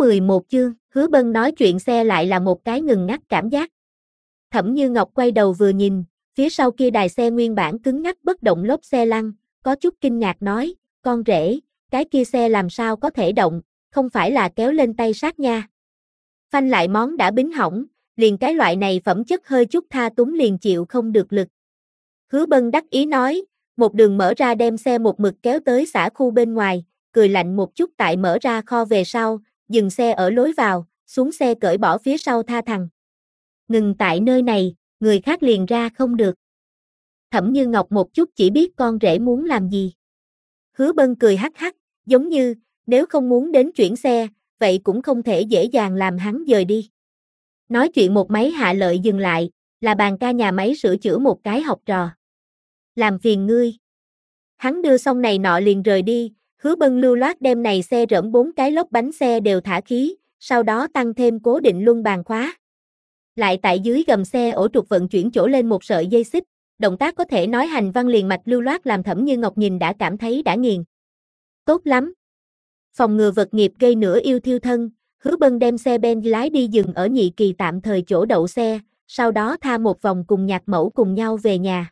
11 chương, Hứa Bân nói chuyện xe lại là một cái ngừng ngắt cảm giác. Thẩm Như Ngọc quay đầu vừa nhìn, phía sau kia đài xe nguyên bản cứng ngắc bất động lốp xe lăn, có chút kinh ngạc nói, con rể, cái kia xe làm sao có thể động, không phải là kéo lên tay sát nha. Phanh lại món đã bính hỏng, liền cái loại này phẩm chất hơi chút tha túng liền chịu không được lực. Hứa Bân đắc ý nói, một đường mở ra đem xe một mực kéo tới xã khu bên ngoài, cười lạnh một chút tại mở ra kho về sau, dừng xe ở lối vào, xuống xe cởi bỏ phía sau tha thằng. Ngừng tại nơi này, người khác liền ra không được. Thẩm Như Ngọc một chút chỉ biết con rể muốn làm gì. Hứa Bân cười hắc hắc, giống như, nếu không muốn đến chuyển xe, vậy cũng không thể dễ dàng làm hắn dời đi. Nói chuyện một máy hạ lợi dừng lại, là bàn ca nhà máy sửa chữa một cái học trò. Làm phiền ngươi. Hắn đưa xong này nọ liền rời đi, Hứa Bân lưu loát đem này xe rỡm 4 cái lốp bánh xe đều thả khí, sau đó tăng thêm cố định luân bàn khóa. Lại tại dưới gầm xe ổ trục vận chuyển chỗ lên một sợi dây xích, động tác có thể nói hành văn liền mạch lưu loát làm Thẩm Như Ngọc nhìn đã cảm thấy đã nghiền. Tốt lắm. Phòng ngừa vật nghiệp gây nửa yêu thiêu thân, Hứa Bân đem xe Benz lái đi dừng ở Nhị Kỳ tạm thời chỗ đậu xe, sau đó tha một vòng cùng nhạc mẫu cùng nhau về nhà.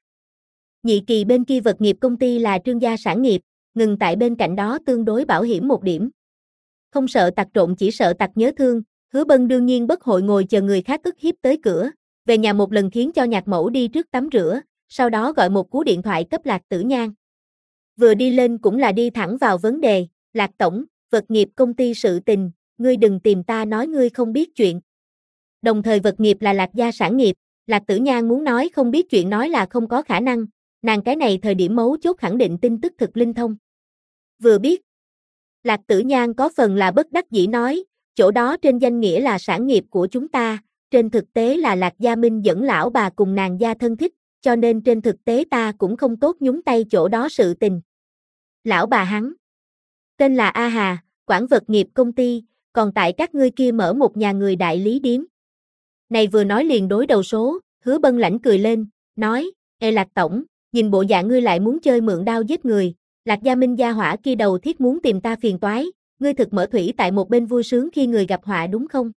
Nhị Kỳ bên kia vật nghiệp công ty là Trương gia sản nghiệp, ngừng tại bên cạnh đó tương đối bảo hiểm một điểm. Không sợ tặc trộm chỉ sợ tặc nhớ thương, Hứa Bân đương nhiên bất hội ngồi chờ người khác ức hiếp tới cửa, về nhà một lần khiến cho nhạc mẫu đi trước tắm rửa, sau đó gọi một cú điện thoại cấp Lạc Tử Nhan. Vừa đi lên cũng là đi thẳng vào vấn đề, Lạc tổng, vật nghiệp công ty sự tình, ngươi đừng tìm ta nói ngươi không biết chuyện. Đồng thời vật nghiệp là Lạc gia sản nghiệp, Lạc Tử Nhan muốn nói không biết chuyện nói là không có khả năng, nàng cái này thời điểm mấu chốt khẳng định tin tức thực linh thông. Vừa biết, Lạc Tử Nhan có phần là bất đắc dĩ nói, chỗ đó trên danh nghĩa là sản nghiệp của chúng ta, trên thực tế là Lạc Gia Minh dẫn lão bà cùng nàng gia thân thích, cho nên trên thực tế ta cũng không tốt nhúng tay chỗ đó sự tình. Lão bà hắn tên là A Hà, quản vật nghiệp công ty, còn tại các ngươi kia mở một nhà người đại lý điếm. Này vừa nói liền đối đầu số, Hứa Bân lãnh cười lên, nói, ê Lạc tổng, nhìn bộ dạng ngươi lại muốn chơi mượn đao giết người, Lạc Gia Minh gia hỏa kia đầu thiết muốn tìm ta phiền toái, ngươi thực mở thủy tại một bên vui sướng khi người gặp họa đúng không?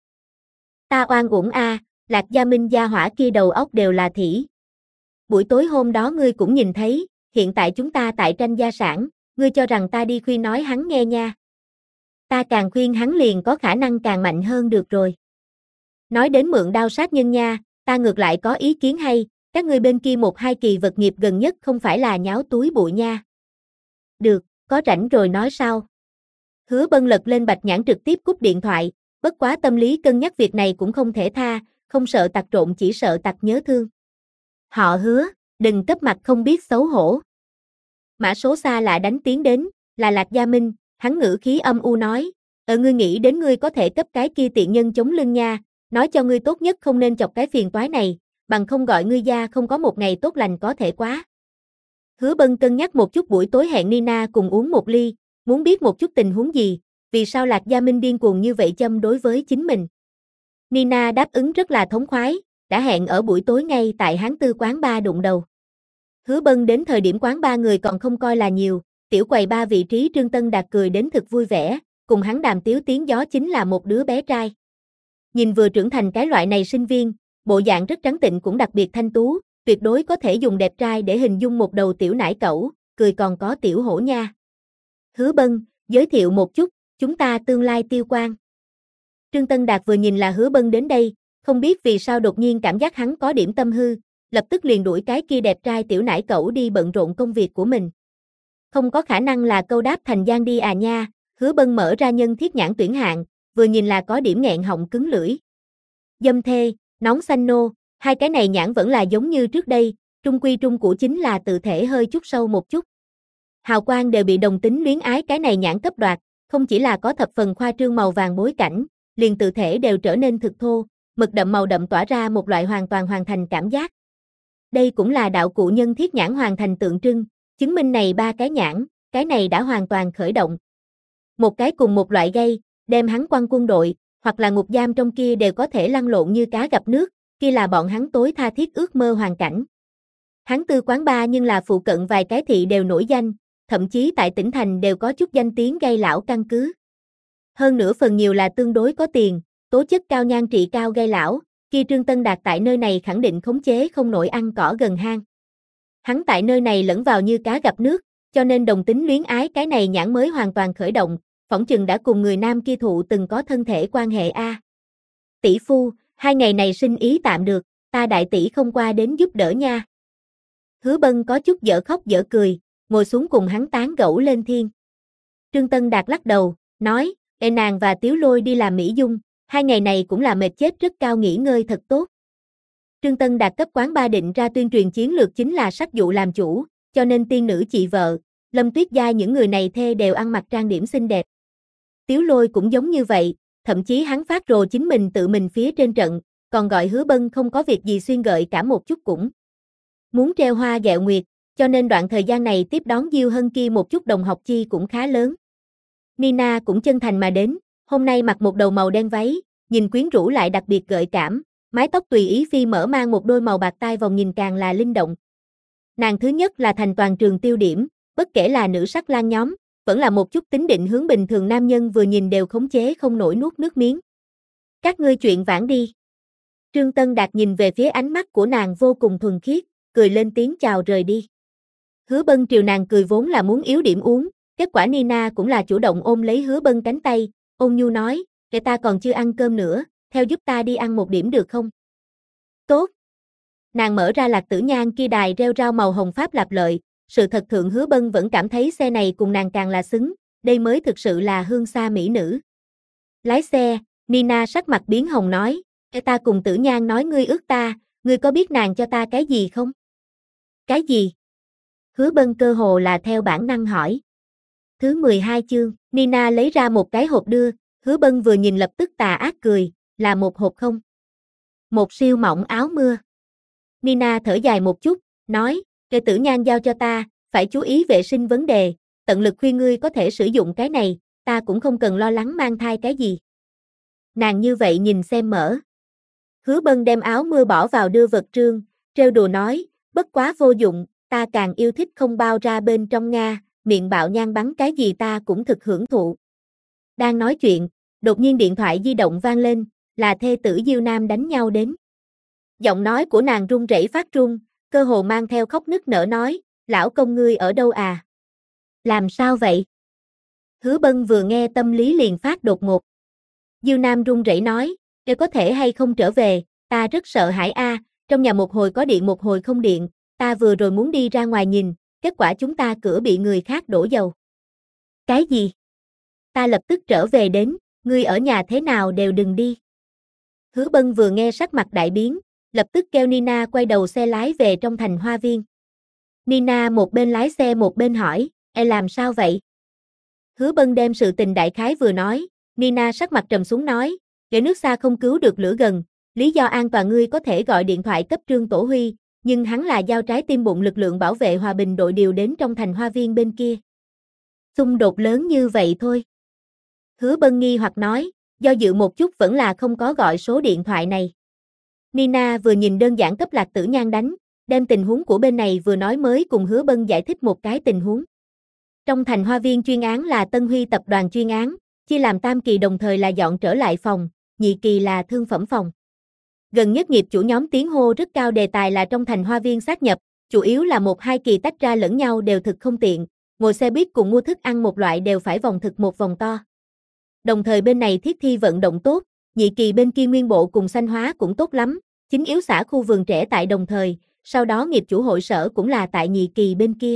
Ta oan uổng a, Lạc Gia Minh gia hỏa kia đầu óc đều là thỉ. Buổi tối hôm đó ngươi cũng nhìn thấy, hiện tại chúng ta tại tranh gia sản, ngươi cho rằng ta đi khuyên nói hắn nghe nha. Ta càng khuyên hắn liền có khả năng càng mạnh hơn được rồi. Nói đến mượn đao sát nhân nha, ta ngược lại có ý kiến hay, các ngươi bên kia 1-2 kỳ vật nghiệp gần nhất không phải là nháo túi bụi nha. Được, có rảnh rồi nói sau. Hứa Bân lật lên bạch nhãn trực tiếp cúp điện thoại, bất quá tâm lý cân nhắc việc này cũng không thể tha, không sợ tặc trộm chỉ sợ tặc nhớ thương. Họ Hứa, đừng cấp mặt không biết xấu hổ. Mã số xa lạ đánh tiếng đến, là Lạc Gia Minh, hắn ngữ khí âm u nói, ngươi nghĩ đến ngươi có thể cấp cái kia tiện nhân chống lưng nha, nói cho ngươi tốt nhất không nên chọc cái phiền toái này, bằng không gọi ngươi gia không có một ngày tốt lành có thể quá. Hứa Bân cân nhắc một chút buổi tối hẹn Nina cùng uống một ly, muốn biết một chút tình huống gì, vì sao Lạc Gia Minh điên cuồng như vậy châm đối với chính mình. Nina đáp ứng rất là thống khoái, đã hẹn ở buổi tối ngay tại Hán Tư quán bar đụng đầu. Hứa Bân đến thời điểm quán ba người còn không coi là nhiều, tiểu quầy ba vị trí Trương Tân Đạt cười đến thực vui vẻ, cùng hắn đàm tiếu tiếng gió chính là một đứa bé trai. Nhìn vừa trưởng thành cái loại này sinh viên, bộ dạng rất trắng tịnh cũng đặc biệt thanh tú, tuyệt đối có thể dùng đẹp trai để hình dung một đầu tiểu nải cẩu, cười còn có tiểu hổ nha. Hứa Bân, giới thiệu một chút, chúng ta tương lai tiêu quan. Trương Tân Đạt vừa nhìn là Hứa Bân đến đây, không biết vì sao đột nhiên cảm giác hắn có điểm tâm hư, lập tức liền đuổi cái kia đẹp trai tiểu nải cẩu đi bận rộn công việc của mình. Không có khả năng là câu đáp thành gian đi à nha, Hứa Bân mở ra nhân thiết nhãn tuyển hạng, vừa nhìn là có điểm nghẹn họng cứng lưỡi. Dâm thê, nón xanh nô, hai cái này nhãn vẫn là giống như trước đây, trung quy trung cũ chính là tự thể hơi chút sâu một chút. Hào quang đều bị đồng tính luyến ái cái này nhãn cấp đoạt, không chỉ là có thập phần khoa trương màu vàng bối cảnh, liền tự thể đều trở nên thực thô, mực đậm màu đậm tỏa ra một loại hoàn toàn hoàn thành cảm giác. Đây cũng là đạo cụ nhân thiết nhãn hoàn thành tượng trưng, chứng minh này ba cái nhãn, cái này đã hoàn toàn khởi động. Một cái cùng một loại gây, đem hắn quăng quân đội, hoặc là ngục giam trong kia đều có thể lăn lộn như cá gặp nước, kia là bọn hắn tối tha thiết ước mơ hoàn cảnh. Hắn Tư quán ba nhưng là phụ cận vài cái thị đều nổi danh, thậm chí tại tỉnh thành đều có chút danh tiếng gây lão căn cứ. Hơn nữa phần nhiều là tương đối có tiền, tố chất cao nhan trị cao gây lão, kia Trương Tân Đạt tại nơi này khẳng định khống chế không nổi ăn cỏ gần hang. Hắn tại nơi này lẫn vào như cá gặp nước, cho nên đồng tính luyến ái cái này nhãn mới hoàn toàn khởi động, phỏng chừng đã cùng người nam kia thụ từng có thân thể quan hệ a. Tỷ phu, 2 ngày này sinh ý tạm được, ta đại tỷ không qua đến giúp đỡ nha. Hứa Bân có chút dở khóc dở cười, ngồi xuống cùng hắn tán gẫu lên thiên. Trương Tân Đạt lắc đầu, nói, nàng và Tiếu Lôi đi làm mỹ dung, 2 ngày này cũng là mệt chết rất cao nghỉ ngơi thật tốt. Trương Tân Đạt cấp quán ba định ra tuyên truyền chiến lược chính là sắc dụ làm chủ, cho nên tiên nữ chị vợ, Lâm Tuyết Gia những người này thê đều ăn mặc trang điểm xinh đẹp. Tiếu Lôi cũng giống như vậy, thậm chí hắn phát rồ chính mình tự mình phía trên trận, còn gọi Hứa Bân không có việc gì xuyên gợi cả một chút cũng. Muốn treo hoa gẹo nguyệt, cho nên đoạn thời gian này tiếp đón Diêu Hân kia một chút đồng học chi cũng khá lớn. Nina cũng chân thành mà đến, hôm nay mặc một đầu màu đen váy, nhìn quyến rũ lại đặc biệt gợi cảm, mái tóc tùy ý phi mở mang một đôi màu bạc tai vòng nhìn càng là linh động. Nàng thứ nhất là thành toàn trường tiêu điểm, bất kể là nữ sắc lang nhóm, vẫn là một chút tính định hướng bình thường nam nhân vừa nhìn đều khống chế không nổi nuốt nước miếng. Các ngươi chuyện vãn đi. Trương Tân Đạt nhìn về phía ánh mắt của nàng vô cùng thuần khiết, cười lên tiếng chào rời đi. Hứa Bân triều nàng cười vốn là muốn yếu điểm uống, kết quả Nina cũng là chủ động ôm lấy Hứa Bân cánh tay, ôn nhu nói, kể ta còn chưa ăn cơm nữa, theo giúp ta đi ăn một điểm được không? Tốt. Nàng mở ra Lạc Tử Nhan kia đài rêu rao màu hồng pháp lạp lợi, sự thật thượng Hứa Bân vẫn cảm thấy xe này cùng nàng càng là xứng, đây mới thực sự là hương xa mỹ nữ. Lái xe, Nina sắc mặt biến hồng nói, ta cùng Tử Nhan nói ngươi ước ta, ngươi có biết nàng cho ta cái gì không? Cái gì? Hứa Bân cơ hồ là theo bản năng hỏi. Thứ 12 chương, Nina lấy ra một cái hộp đưa, Hứa Bân vừa nhìn lập tức tà ác cười, là một hộp không? Một siêu mỏng áo mưa. Nina thở dài một chút, nói, Kệ Tử Nhan giao cho ta, phải chú ý vệ sinh vấn đề, tận lực khuyên ngươi có thể sử dụng cái này, ta cũng không cần lo lắng mang thai cái gì. Nàng như vậy nhìn xem mở. Hứa Bân đem áo mưa bỏ vào đưa vật trương, trêu đùa nói, bất quá vô dụng, ta càng yêu thích không bao ra bên trong Nga, miệng bạo nhan bắn cái gì ta cũng thực hưởng thụ. Đang nói chuyện, đột nhiên điện thoại di động vang lên, là thê tử Diêu Nam đánh nhau đến. Giọng nói của nàng run rẩy phát run, cơ hồ mang theo khóc nức nở nói, lão công ngươi ở đâu à? Làm sao vậy? Hứa Bân vừa nghe tâm lý liền phát đột ngột. Diêu Nam run rẩy nói, "Ngươi có thể hay không trở về, ta rất sợ hãi a, trong nhà một hồi có điện một hồi không điện, ta vừa rồi muốn đi ra ngoài nhìn, kết quả chúng ta cửa bị người khác đổ dầu." Cái gì? Ta lập tức trở về đến, ngươi ở nhà thế nào đều đừng đi. Hứa Bân vừa nghe sắc mặt đại biến, lập tức kêu Nina quay đầu xe lái về trong thành hoa viên. Nina một bên lái xe một bên hỏi, làm sao vậy? Hứa Bân đem sự tình đại khái vừa nói, Nina sắc mặt trầm xuống nói, để nước xa không cứu được lửa gần, lý do an toàn ngươi có thể gọi điện thoại cấp Trương Tổ Huy, nhưng hắn là giao trái tim bụng lực lượng bảo vệ hòa bình đội điều đến trong thành hoa viên bên kia. Xung đột lớn như vậy thôi. Hứa Bân nghi hoặc nói, do dự một chút vẫn là không có gọi số điện thoại này. Nina vừa nhìn đơn giản cấp Lạc Tử Nhan đánh, đem tình huống của bên này vừa nói mới cùng Hứa Bân giải thích một cái tình huống. Trong thành hoa viên chuyên án là Tân Huy tập đoàn chuyên án, chia làm tam kỳ đồng thời là dọn trở lại phòng, nhị kỳ là thương phẩm phòng. Gần nhất nghiệp chủ nhóm tiếng hô rất cao đề tài là trong thành hoa viên sát nhập, chủ yếu là 1-2 kỳ tách ra lẫn nhau đều thực không tiện, ngồi xe buýt cùng mua thức ăn một loại đều phải vòng thực một vòng to. Đồng thời bên này thiết thi vận động tốt, nhị kỳ bên kia nguyên bộ cùng xanh hóa cũng tốt lắm, chính yếu xã khu vườn trẻ tại đồng thời, sau đó nghiệp chủ hội sở cũng là tại nhị kỳ bên kia.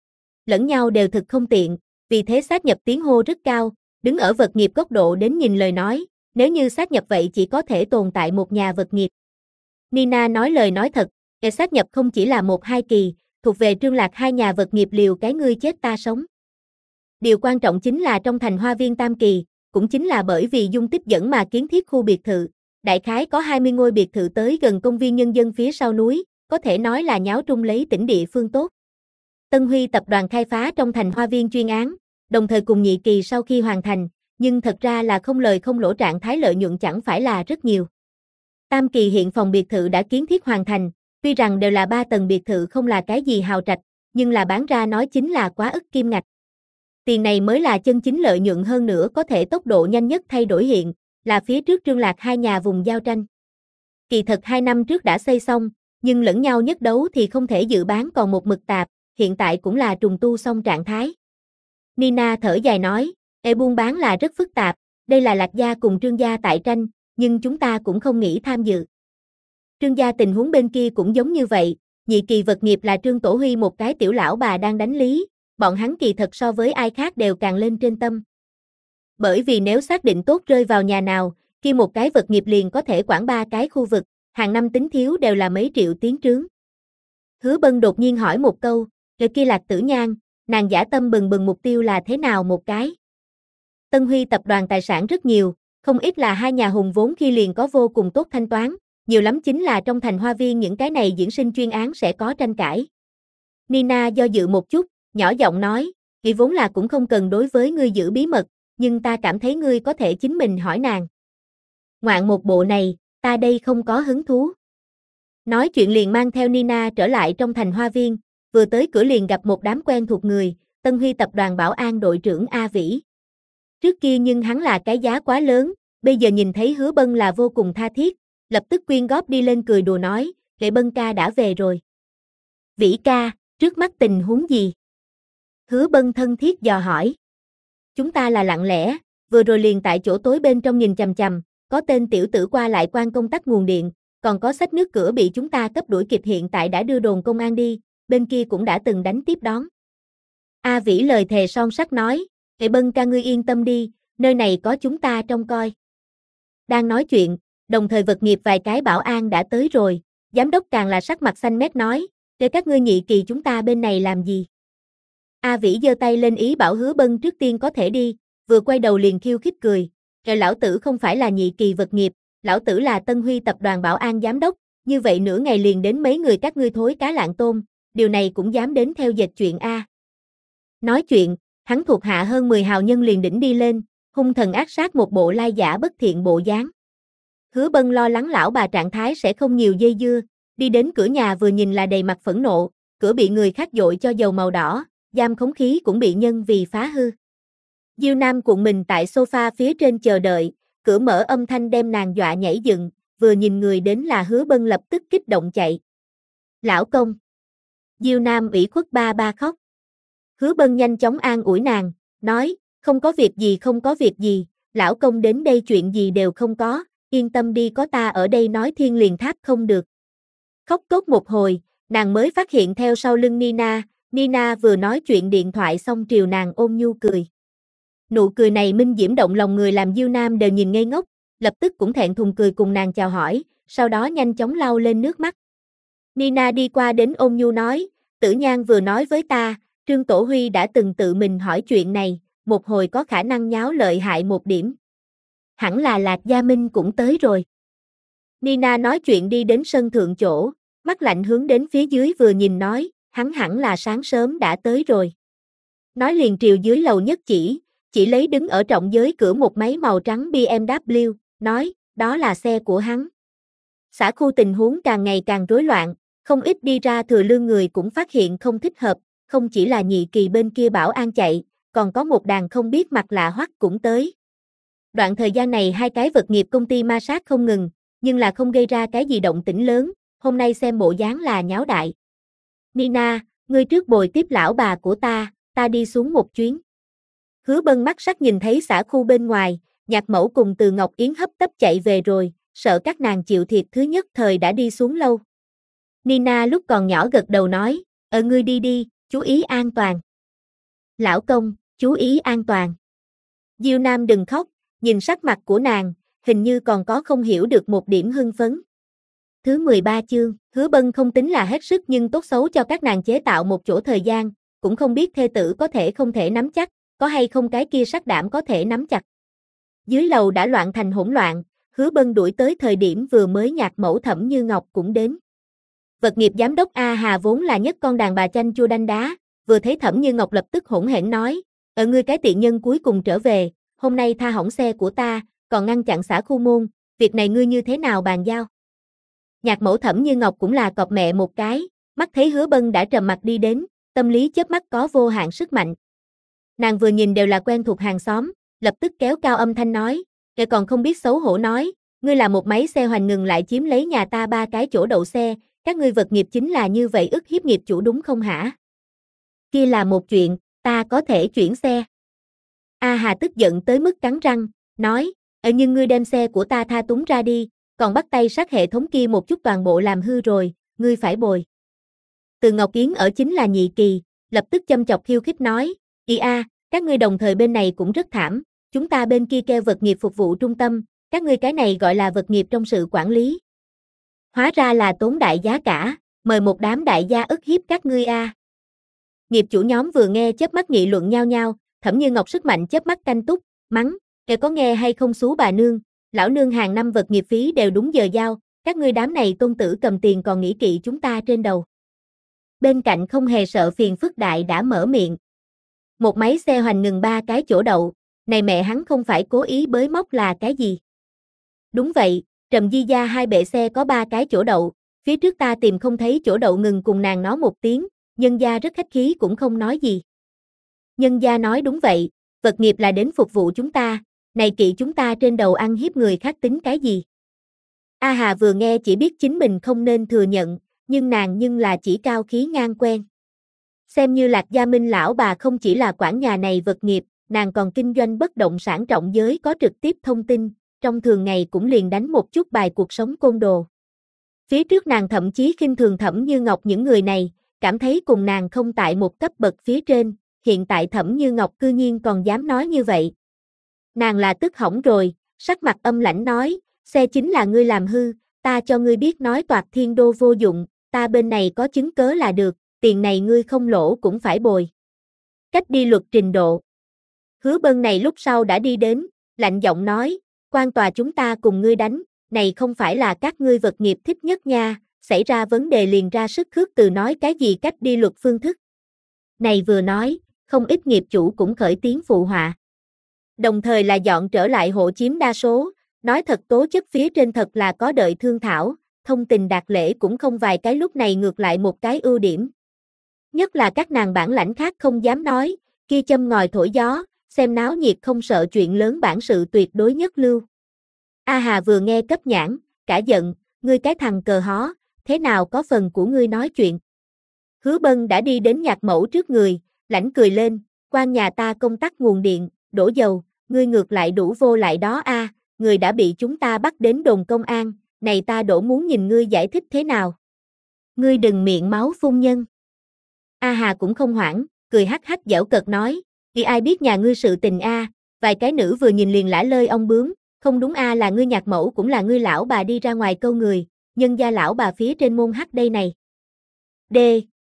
Lẫn nhau đều thực không tiện, vì thế sát nhập tiếng hô rất cao, đứng ở vật nghiệp góc độ đến nhìn lời nói, nếu như sát nhập vậy chỉ có thể tồn tại một nhà vật nghiệp. Nina nói lời nói thật, sát nhập không chỉ là 1-2 kỳ, thuộc về Trương Lạc hai nhà vật nghiệp liều cái ngươi chết ta sống. Điều quan trọng chính là trong thành hoa viên tam kỳ, cũng chính là bởi vì dung tích dẫn mà kiến thiết khu biệt thự, đại khái có 20 ngôi biệt thự tới gần công viên nhân dân phía sau núi, có thể nói là nháo trung lấy tỉnh địa phương tốt. Tân Huy tập đoàn khai phá trong thành hoa viên chuyên án, đồng thời cùng nhị kỳ sau khi hoàn thành, nhưng thật ra là không lời không lỗ trạng thái lợi nhuận chẳng phải là rất nhiều. Tam kỳ hiện phòng biệt thự đã kiến thiết hoàn thành, tuy rằng đều là 3 tầng biệt thự không là cái gì hào trạch, nhưng là bán ra nói chính là quá ức kim ngạch. Tiền này mới là chân chính lợi nhuận, hơn nữa có thể tốc độ nhanh nhất thay đổi hiện, là phía trước Trương Lạc hai nhà vùng giao tranh. Kỳ thật 2 năm trước đã xây xong, nhưng lẫn nhau nhất đấu thì không thể dự bán còn một mực tạp, hiện tại cũng là trùng tu xong trạng thái. Nina thở dài nói, buôn bán là rất phức tạp, đây là Lạc gia cùng Trương gia tại tranh, nhưng chúng ta cũng không nghĩ tham dự. Trương gia tình huống bên kia cũng giống như vậy, nhị kỳ vật nghiệp là Trương Tổ Huy một cái tiểu lão bà đang đánh lý, bọn hắn kỳ thật so với ai khác đều càng lên trên tâm. Bởi vì nếu xác định tốt rơi vào nhà nào, kia một cái vật nghiệp liền có thể quản 3 cái khu vực, hàng năm tính thiếu đều là mấy triệu tiến trướng. Hứa Bân đột nhiên hỏi một câu, rồi kia Lạc Tử Nhan, nàng dã tâm bừng bừng mục tiêu là thế nào một cái? Tân Huy tập đoàn tài sản rất nhiều, không ít là hai nhà hùng vốn khi liền có vô cùng tốt thanh toán, nhiều lắm chính là trong thành Hoa Viên những cái này diễn sinh chuyên án sẽ có tranh cãi. Nina do dự một chút, nhỏ giọng nói, vì vốn là cũng không cần đối với ngươi giữ bí mật, nhưng ta cảm thấy ngươi có thể chính mình hỏi nàng. Ngoạn một bộ này, ta đây không có hứng thú. Nói chuyện liền mang theo Nina trở lại trong thành Hoa Viên, vừa tới cửa liền gặp một đám quen thuộc người, Tân Huy tập đoàn bảo an đội trưởng A Vĩ. Trước kia nhưng hắn là cái giá quá lớn, bây giờ nhìn thấy Hứa Bân là vô cùng tha thiết, lập tức quyên góp đi lên cười đùa nói, Lệ Bân ca đã về rồi. Vĩ ca, trước mắt tình huống gì? Hứa Bân thân thiết dò hỏi. Chúng ta là lặng lẽ, vừa rồi liền tại chỗ tối bên trong nhìn chằm chằm, có tên tiểu tử qua lại quan công tắc nguồn điện, còn có xách nước cửa bị chúng ta cấp đuổi kịp, hiện tại đã đưa đồn công an đi, bên kia cũng đã từng đánh tiếp đón. A Vĩ lời thề son sắt nói, Lệ Bân ca ngươi yên tâm đi, nơi này có chúng ta trông coi. Đang nói chuyện, đồng thời vật nghiệp vài cái bảo an đã tới rồi, giám đốc càng là sắc mặt xanh mét nói, để các ngươi nhị kỳ chúng ta bên này làm gì? A Vĩ giơ tay lên ý bảo Hứa Bân trước tiên có thể đi, vừa quay đầu liền khiêu khích cười, rồi lão tử không phải là nhị kỳ vật nghiệp, lão tử là Tân Huy tập đoàn bảo an giám đốc, như vậy nửa ngày liền đến mấy người các ngươi thối cá lạng tôm, điều này cũng dám đến theo dệt chuyện a. Nói chuyện, hắn thuộc hạ hơn 10 hào nhân liền đỉnh đi lên, hung thần ác sát một bộ lai giả bất thiện bộ dáng. Hứa Bân lo lắng lão bà trạng thái sẽ không nhiều dây dưa, đi đến cửa nhà vừa nhìn là đầy mặt phẫn nộ, cửa bị người khác dội cho dầu màu đỏ, giam khống khí cũng bị nhân vì phá hư. Diêu Nam cuộn mình tại sofa phía trên chờ đợi, cửa mở âm thanh đem nàng dọa nhảy dựng, vừa nhìn người đến là Hứa Bân lập tức kích động chạy. Lão công. Diêu Nam ủy khuất ba ba khóc. Hứa Bân nhanh chóng an ủi nàng, nói, không có việc gì không có việc gì, lão công đến đây chuyện gì đều không có, yên tâm đi có ta ở đây nói thiên liền tháp không được. Khóc tốt một hồi, nàng mới phát hiện theo sau lưng Nina, Nina vừa nói chuyện điện thoại xong triều nàng ôm nhu cười. Nụ cười này minh diễm động lòng người làm Diêu Nam đều nhìn ngây ngốc, lập tức cũng thẹn thùng cười cùng nàng chào hỏi, sau đó nhanh chóng lau lên nước mắt. Nina đi qua đến ôm nhu nói, Tử Nhan vừa nói với ta, Trương Tổ Huy đã từng tự mình hỏi chuyện này, một hồi có khả năng nháo lợi hại một điểm. Hẳn là Lạc Gia Minh cũng tới rồi. Nina nói chuyện đi đến sân thượng chỗ, mắt lạnh hướng đến phía dưới vừa nhìn nói, hắn hẳn là sáng sớm đã tới rồi. Nói liền triều dưới lầu nhất chỉ lấy đứng ở trọng giới cửa một máy màu trắng BMW, nói, đó là xe của hắn. Xã khu tình huống càng ngày càng rối loạn, không ít đi ra thừa lương người cũng phát hiện không thích hợp, không chỉ là nhị kỳ bên kia bảo an chạy, còn có một đàn không biết mặt lạ hoắc cũng tới. Đoạn thời gian này hai cái vật nghiệp công ty ma sát không ngừng, nhưng là không gây ra cái gì động tĩnh lớn, hôm nay xem bộ dáng là nháo đại. Nina, ngươi trước bồi tiếp lão bà của ta đi xuống một chuyến. Hứa Bân mắt sắc nhìn thấy xã khu bên ngoài, Nhạc Mẫu cùng Từ Ngọc Yến hấp tấp chạy về rồi, sợ các nàng chịu thiệt thứ nhất thời đã đi xuống lâu. Nina lúc còn nhỏ gật đầu nói, ngươi đi đi, chú ý an toàn. Lão công, chú ý an toàn. Diêu Nam đừng khóc, nhìn sắc mặt của nàng, hình như còn có không hiểu được một điểm hưng phấn. Thứ 13 chương, Hứa Bân không tính là hết sức nhưng tốt xấu cho các nàng chế tạo một chỗ thời gian, cũng không biết thê tử có thể không thể nắm chắc, có hay không cái kia sắc đảm có thể nắm chặt. Dưới lầu đã loạn thành hỗn loạn, Hứa Bân đuổi tới thời điểm vừa mới Nhạc Mẫu Thẩm Như Ngọc cũng đến. Vật nghiệp giám đốc A Hà vốn là nhất con đàn bà chanh chua đanh đá, vừa thấy Thẩm Như Ngọc lập tức hỗn hển nói, ngươi cái tiện nhân cuối cùng trở về, hôm nay tha hỏng xe của ta, còn ngăn chặn xã khu môn, việc này ngươi như thế nào bàn giao? Nhạc Mẫu Thẩm Như Ngọc cũng là cọp mẹ một cái, mắt thấy Hứa Bân đã trầm mặt đi đến, tâm lý chớp mắt có vô hạn sức mạnh. Nàng vừa nhìn đều là quen thuộc hàng xóm, lập tức kéo cao âm thanh nói, kẻ còn không biết xấu hổ nói, ngươi là một máy xe hoành ngừng lại chiếm lấy nhà ta 3 cái chỗ đậu xe, các ngươi vật nghiệp chính là như vậy ức hiếp nghiệp chủ đúng không hả? Kia là một chuyện, ta có thể chuyển xe. A Hà tức giận tới mức cắn răng, nói, nhưng ngươi đem xe của ta tha túng ra đi, còn bắt tay sát hệ thống kia một chút toàn bộ làm hư rồi, ngươi phải bồi. Từ Ngọc Yến ở chính là nhị kỳ, lập tức châm chọc khiêu khích nói, các ngươi đồng thời bên này cũng rất thảm, chúng ta bên kia kêu vật nghiệp phục vụ trung tâm, các ngươi cái này gọi là vật nghiệp trong sự quản lý. Hóa ra là tốn đại giá cả, mời một đám đại gia ức hiếp các ngươi a. Nghiệp chủ nhóm vừa nghe chớp mắt nghị luận nhau nhau, Thẩm Như Ngọc sức mạnh chớp mắt canh túc, mắng, kẻ có nghe hay không xú bà nương, lão nương hàng năm vật nghiệp phí đều đúng giờ giao, các ngươi đám này tôn tử cầm tiền còn nghĩ kỵ chúng ta trên đầu. Bên cạnh không hề sợ phiền phức đại đã mở miệng. Một máy xe hoành ngừng 3 cái chỗ đậu, này mẹ hắn không phải cố ý bới móc là cái gì? Đúng vậy, Trầm Di gia 2 bệ xe có 3 cái chỗ đậu, phía trước ta tìm không thấy chỗ đậu ngừng cùng nàng nói một tiếng, nhân gia rất khách khí cũng không nói gì. Nhân gia nói đúng vậy, vật nghiệp là đến phục vụ chúng ta, này kỵ chúng ta trên đầu ăn hiếp người khác tính cái gì? A Hà vừa nghe chỉ biết chính mình không nên thừa nhận, nhưng nàng nhưng là chỉ cao khí ngang quen. Xem như Lạc Gia Minh lão bà không chỉ là quản nhà này vật nghiệp, nàng còn kinh doanh bất động sản trọng giới có trực tiếp thông tin, trong thường ngày cũng liền đánh một chút bài cuộc sống côn đồ. Phía trước nàng thậm chí khinh thường Thẩm Như Ngọc những người này, cảm thấy cùng nàng không tại một cấp bậc phía trên, hiện tại Thẩm Như Ngọc cư nhiên còn dám nói như vậy. Nàng là tức hỏng rồi, sắc mặt âm lãnh nói, xe chính là ngươi làm hư, ta cho ngươi biết nói toạc thiên đô vô dụng, ta bên này có chứng cớ là được, tiền này ngươi không lỗ cũng phải bồi. Cách đi luật trình độ. Hứa Bân này lúc sau đã đi đến, lạnh giọng nói, quan tòa chúng ta cùng ngươi đánh, này không phải là các ngươi vật nghiệp thích nhất nha, xảy ra vấn đề liền ra sức khước từ nói cái gì cách đi luật phương thức. Này vừa nói, không ít nghiệp chủ cũng khởi tiếng phụ họa. Đồng thời là dọn trở lại hộ chiếm đa số, nói thật tố chất phía trên thật là có đợi thương thảo, thông tình đạt lễ cũng không vài cái lúc này ngược lại một cái ưu điểm. Nhất là các nàng bản lãnh khác không dám nói, kia châm ngòi thổi gió, xem náo nhiệt không sợ chuyện lớn bản sự tuyệt đối nhất lưu. A Hà vừa nghe cấp nhãn, cả giận, ngươi cái thằng cờ hó, thế nào có phần của ngươi nói chuyện. Hứa Bân đã đi đến nhạc mẫu trước người, lãnh cười lên, quan nhà ta công tắc nguồn điện, đổ dầu, ngươi ngược lại đủ vô lại đó a, người đã bị chúng ta bắt đến đồn công an, này ta đổ muốn nhìn ngươi giải thích thế nào. Ngươi đừng miệng máu phun nhân. A Hà cũng không hoảng, cười hắc hắc giễu cợt nói, thì ai biết nhà ngươi sự tình a, vài cái nữ vừa nhìn liền lả lơi ong bướm, không đúng a là ngươi nhạc mẫu cũng là ngươi lão bà đi ra ngoài câu người, nhân gia lão bà phía trên môn hắc đây này. D.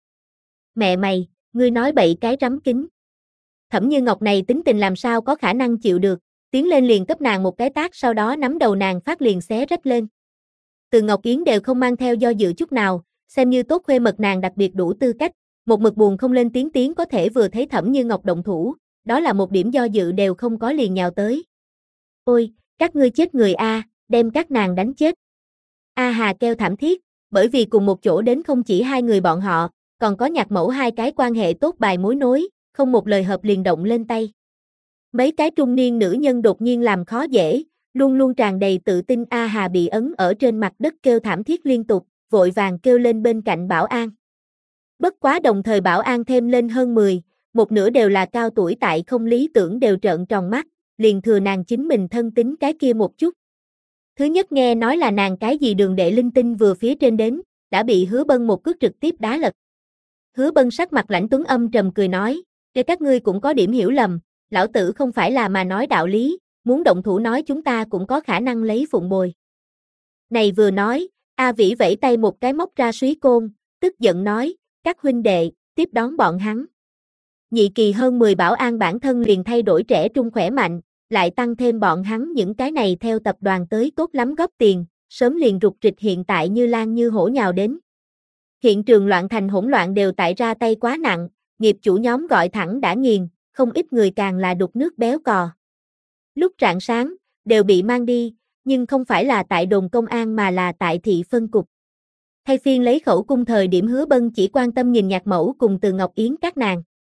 Mẹ mày, ngươi nói bậy cái rắm kính. Thẩm Như Ngọc này tính tình làm sao có khả năng chịu được, tiến lên liền cấp nàng một cái tát sau đó nắm đầu nàng phát liền xé rách lên. Từ Ngọc Yến đều không mang theo do dự chút nào, xem như tốt khuê mật nàng đặc biệt đủ tư cách, một mực buồn không lên tiếng có thể vừa thấy Thẩm Như Ngọc động thủ, đó là một điểm do dự đều không có liền nhào tới. Ôi, các ngươi chết người a, đem các nàng đánh chết. A Hà kêu thảm thiết, bởi vì cùng một chỗ đến không chỉ hai người bọn họ, còn có nhạc mẫu hai cái quan hệ tốt bài mối nối, không một lời hợp liền động lên tay. Mấy cái trung niên nữ nhân đột nhiên làm khó dễ, luôn luôn tràn đầy tự tin A Hà bị ấn ở trên mặt đất kêu thảm thiết liên tục, vội vàng kêu lên bên cạnh bảo an. Bất quá đồng thời bảo an thêm lên hơn 10, một nửa đều là cao tuổi tại không lý tưởng đều trợn tròn mắt, liền thừa nàng chính mình thân tính cái kia một chút. Thứ nhất nghe nói là nàng cái gì đường đệ linh tinh vừa phía trên đến, đã bị Hứa Bân một cước trực tiếp đá lật. Hứa Bân sắc mặt lãnh tuấn âm trầm cười nói, để các ngươi cũng có điểm hiểu lầm, lão tử không phải là mà nói đạo lý, muốn động thủ nói chúng ta cũng có khả năng lấy phụng bồi. Này vừa nói, A Vĩ vẫy tay một cái móc ra súy côn, tức giận nói, các huynh đệ, tiếp đón bọn hắn. Nhị kỳ hơn 10 bảo an bản thân liền thay đổi trẻ trung khỏe mạnh, lại tăng thêm bọn hắn những cái này theo tập đoàn tới tốt lắm góp tiền, sớm liền rục rịch hiện tại như lan như hổ nhào đến. Hiện trường loạn thành hỗn loạn đều tại ra tay quá nặng, nghiệp chủ nhóm gọi thẳng đã nghiền, không ít người càng là đục nước béo cò. Lúc rạng sáng, đều bị mang đi, nhưng không phải là tại đồn công an mà là tại thị phân cục. Thay phiên lấy khẩu cung thời điểm Hứa Bân chỉ quan tâm nhìn nhạc mẫu cùng Từ Ngọc Yến các nàng.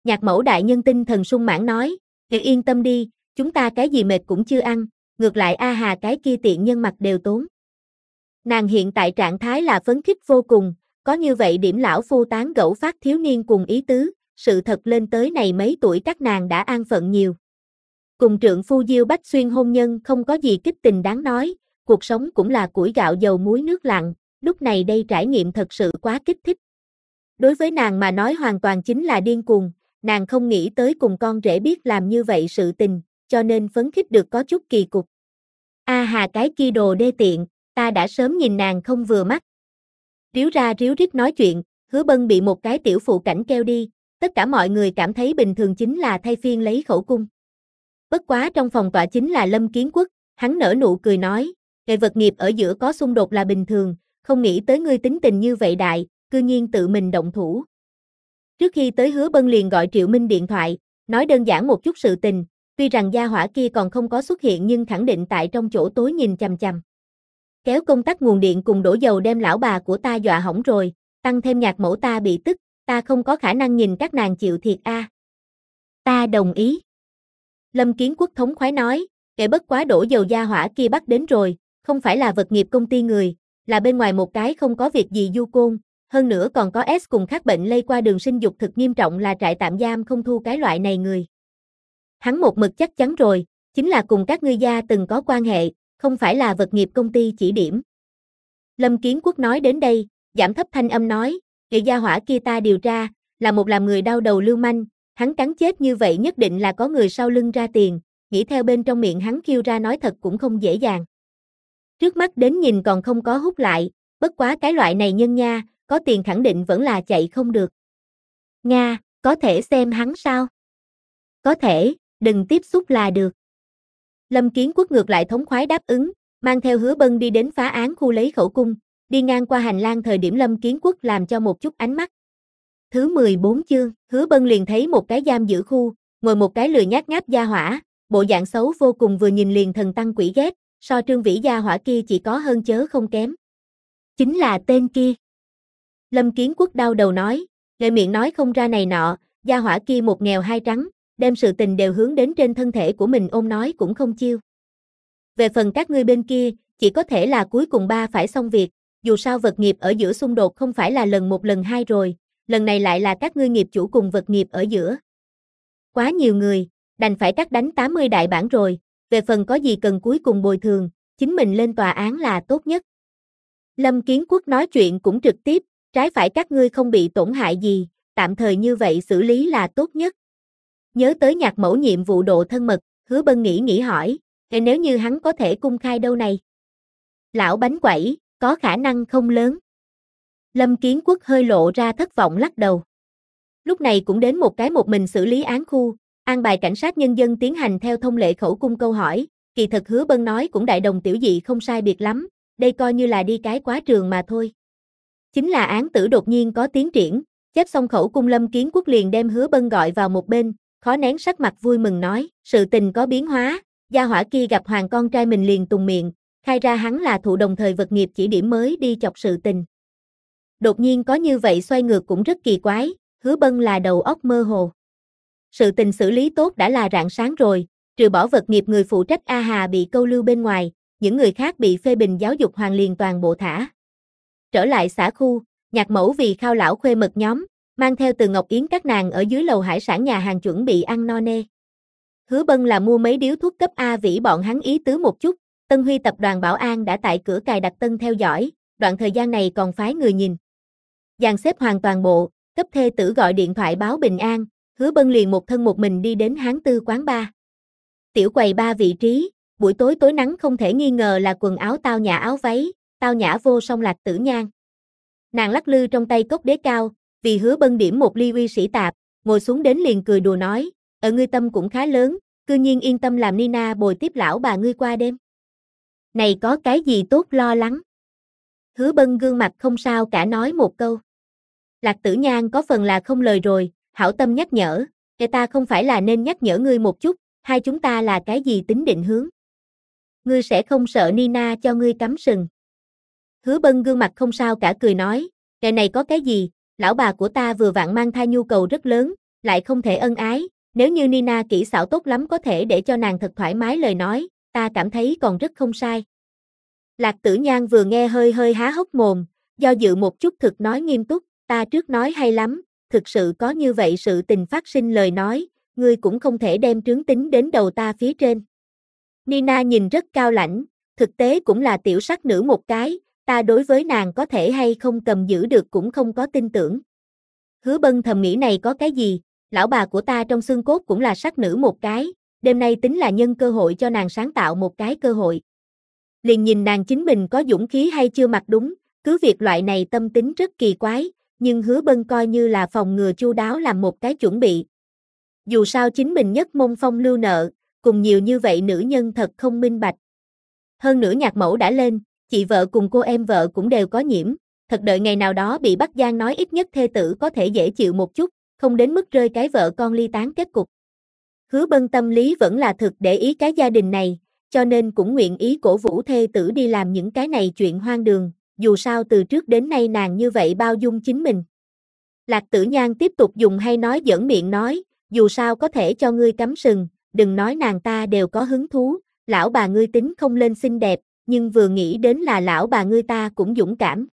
Nhạc mẫu đại nhân tinh thần sung mãn nói, yên tâm đi, chúng ta cái gì mệt cũng chưa ăn, ngược lại A Hà cái kia tiện nhân mặt đều tốn. Nàng hiện tại trạng thái là phấn khích vô cùng, có như vậy điểm lão phu tán gẫu phát thiếu niên cùng ý tứ, sự thật lên tới này mấy tuổi các nàng đã an phận nhiều. Cùng trượng phu Diêu Bách Xuyên hôn nhân không có gì kích tình đáng nói, cuộc sống cũng là củi gạo dầu muối nước lặng, lúc này đây trải nghiệm thật sự quá kích thích. Đối với nàng mà nói hoàn toàn chính là điên cuồng, nàng không nghĩ tới cùng con rể biết làm như vậy sự tình, cho nên phấn khích được có chút kỳ cục. A Hà cái kia đồ đê tiện, ta đã sớm nhìn nàng không vừa mắt. Ríu ra ríu rít nói chuyện, Hứa Bân bị một cái tiểu phụ cảnh kêu đi, tất cả mọi người cảm thấy bình thường chính là thay phiên lấy khẩu cung. Bất quá trong phòng tọa chính là Lâm Kiến Quốc, hắn nở nụ cười nói, nghề vật nghiệp ở giữa có xung đột là bình thường, không nghĩ tới ngươi tính tình như vậy đại, cư nhiên tự mình động thủ. Trước khi tới Hứa Bân liền gọi Triệu Minh điện thoại, nói đơn giản một chút sự tình, tuy rằng gia hỏa kia còn không có xuất hiện nhưng khẳng định tại trong chỗ tối nhìn chằm chằm. Kéo công tắc nguồn điện cùng đổ dầu đem lão bà của ta dọa hỏng rồi, tăng thêm nhạc mẫu ta bị tức, ta không có khả năng nhìn các nàng chịu thiệt a. Ta đồng ý. Lâm Kiến Quốc thống khoái nói, kẻ bất quá đổ dầu gia hỏa kia bắt đến rồi, không phải là vật nghiệp công ty người, là bên ngoài một cái không có việc gì du côn, hơn nữa còn có S cùng khác bệnh lây qua đường sinh dục thực nghiêm trọng là trại tạm giam không thu cái loại này người. Hắn một mực chắc chắn rồi, chính là cùng các ngươi gia từng có quan hệ, không phải là vật nghiệp công ty chỉ điểm. Lâm Kiến Quốc nói đến đây, giảm thấp thanh âm nói, kẻ gia hỏa kia ta điều tra, là một làm người đau đầu lưu manh, hắn cắn chết như vậy nhất định là có người sau lưng ra tiền, nghĩ theo bên trong miệng hắn kêu ra nói thật cũng không dễ dàng. Trước mắt đến nhìn còn không có hút lại, bất quá cái loại này nhân nha, có tiền khẳng định vẫn là chạy không được. Nga, có thể xem hắn sao? Có thể, đừng tiếp xúc là được. Lâm Kiến Quốc ngược lại thống khoái đáp ứng, mang theo Hứa Bân đi đến phá án khu lấy khẩu cung, đi ngang qua hành lang thời điểm Lâm Kiến Quốc làm cho một chút ánh mắt. Thứ 14 chương, Hứa Bân liền thấy một cái giam giữ khu, ngồi một cái lười nhác ngáp gia hỏa, bộ dạng xấu vô cùng vừa nhìn liền thần tăng quỷ ghét, so Trương Vĩ gia hỏa kia chỉ có hơn chớ không kém. Chính là tên kia. Lâm Kiến Quốc đau đầu nói, ngệ miệng nói không ra này nọ, gia hỏa kia một nghèo hai trắng, đem sự tình đều hướng đến trên thân thể của mình ôm nói cũng không chiêu. Về phần các ngươi bên kia, chỉ có thể là cuối cùng ba phải xong việc, dù sao vật nghiệp ở giữa xung đột không phải là lần một lần hai rồi, lần này lại là các ngươi nghiệp chủ cùng vật nghiệp ở giữa. Quá nhiều người, đành phải cắt đánh 80 đại bản rồi, về phần có gì cần cuối cùng bồi thường, chính mình lên tòa án là tốt nhất. Lâm Kiến Quốc nói chuyện cũng trực tiếp, trái phải các ngươi không bị tổn hại gì, tạm thời như vậy xử lý là tốt nhất. Nhớ tới nhạc mẫu nhiệm vụ độ thân mật, Hứa Bân nghĩ hỏi, nếu như hắn có thể cung khai đâu này? Lão bánh quẩy, có khả năng không lớn. Lâm Kiến Quốc hơi lộ ra thất vọng lắc đầu. Lúc này cũng đến một cái một mình xử lý án khu, an bài cảnh sát nhân dân tiến hành theo thông lệ khẩu cung câu hỏi, kỳ thật Hứa Bân nói cũng đại đồng tiểu dị không sai biệt lắm, đây coi như là đi cái quá trường mà thôi. Chính là án tử đột nhiên có tiến triển, chép xong khẩu cung Lâm Kiến Quốc liền đem Hứa Bân gọi vào một bên, khó nén sắc mặt vui mừng nói, sự tình có biến hóa, gia hỏa kia gặp hoàng con trai mình liền tùng miệng, khai ra hắn là thụ đồng thời vật nghiệp chỉ điểm mới đi chọc sự tình. Đột nhiên có như vậy xoay ngược cũng rất kỳ quái, Hứa Bân là đầu óc mơ hồ. Sự tình xử lý tốt đã là rạng sáng rồi, trừ bỏ vật nghiệp người phụ trách A Hà bị câu lưu bên ngoài, những người khác bị phê bình giáo dục hoàng liền toàn bộ thả. Trở lại xã khu, nhạc mẫu vì khao lão khuê mật nhóm, mang theo Từ Ngọc Yến các nàng ở dưới lầu hải sản nhà hàng chuẩn bị ăn no nê. Hứa Bân là mua mấy điếu thuốc cấp A Vĩ bọn hắn ý tứ một chút, Tân Huy tập đoàn bảo an đã tại cửa cài đặt tân theo dõi, đoạn thời gian này còn phái người nhìn. Dàn xếp hoàn toàn bộ, cấp thê tử gọi điện thoại báo bình an, Hứa Bân liền một thân một mình đi đến Hán Tư quán bar. Tiểu quầy ba vị trí, buổi tối tối nắng không thể nghi ngờ là quần áo tao nhã áo váy, tao nhã vô song Lạc Tử Nhan. Nàng lắc lư trong tay cốc đế cao, vì Hứa Bân điểm một ly uy sĩ tạp, ngồi xuống đến liền cười đùa nói, ở ngươi tâm cũng khá lớn, cư nhiên yên tâm làm Nina bồi tiếp lão bà ngươi qua đêm. Này có cái gì tốt lo lắng? Hứa Bân gương mặt không sao cả nói một câu. Lạc Tử Nhan có phần là không lời rồi, hảo tâm nhắc nhở, ta không phải là nên nhắc nhở ngươi một chút, hai chúng ta là cái gì tính định hướng? Ngươi sẽ không sợ Nina cho ngươi cắm sừng. Hứa Bân gương mặt không sao cả cười nói, cái này có cái gì, lão bà của ta vừa vặn mang thai nhu cầu rất lớn, lại không thể ân ái, nếu như Nina kỹ xảo tốt lắm có thể để cho nàng thật thoải mái lời nói, ta cảm thấy còn rất không sai. Lạc Tử Nhan vừa nghe hơi hơi há hốc mồm, do dự một chút thực nói nghiêm túc, ta trước nói hay lắm, thực sự có như vậy sự tình phát sinh lời nói, ngươi cũng không thể đem trướng tính đến đầu ta phía trên. Nina nhìn rất cao lãnh, thực tế cũng là tiểu sắc nữ một cái, ta đối với nàng có thể hay không cầm giữ được cũng không có tin tưởng. Hứa Bân thầm nghĩ này có cái gì, lão bà của ta trong xương cốt cũng là sắc nữ một cái, đêm nay tính là nhân cơ hội cho nàng sáng tạo một cái cơ hội. Liền nhìn nàng chính mình có dũng khí hay chưa mặc đúng, cứ việc loại này tâm tính rất kỳ quái, nhưng Hứa Bân coi như là phòng ngừa chu đáo làm một cái chuẩn bị. Dù sao chính mình nhất môn phong lưu nợ, cùng nhiều như vậy nữ nhân thật không minh bạch. Hơn nữa nhạc mẫu đã lên, chị vợ cùng cô em vợ cũng đều có nhiễm, thật đợi ngày nào đó bị bắt gian nói ít nhất thê tử có thể dễ chịu một chút, không đến mức rơi cái vợ con ly tán kết cục. Hứa Bân tâm lý vẫn là thực để ý cái gia đình này, cho nên cũng nguyện ý cổ vũ thê tử đi làm những cái này chuyện hoang đường, dù sao từ trước đến nay nàng như vậy bao dung chính mình. Lạc Tử Nhan tiếp tục dùng hay nói giỡn miệng nói, dù sao có thể cho ngươi cắm sừng, đừng nói nàng ta đều có hứng thú, lão bà ngươi tính không lên xinh đẹp, nhưng vừa nghĩ đến là lão bà ngươi ta cũng dũng cảm.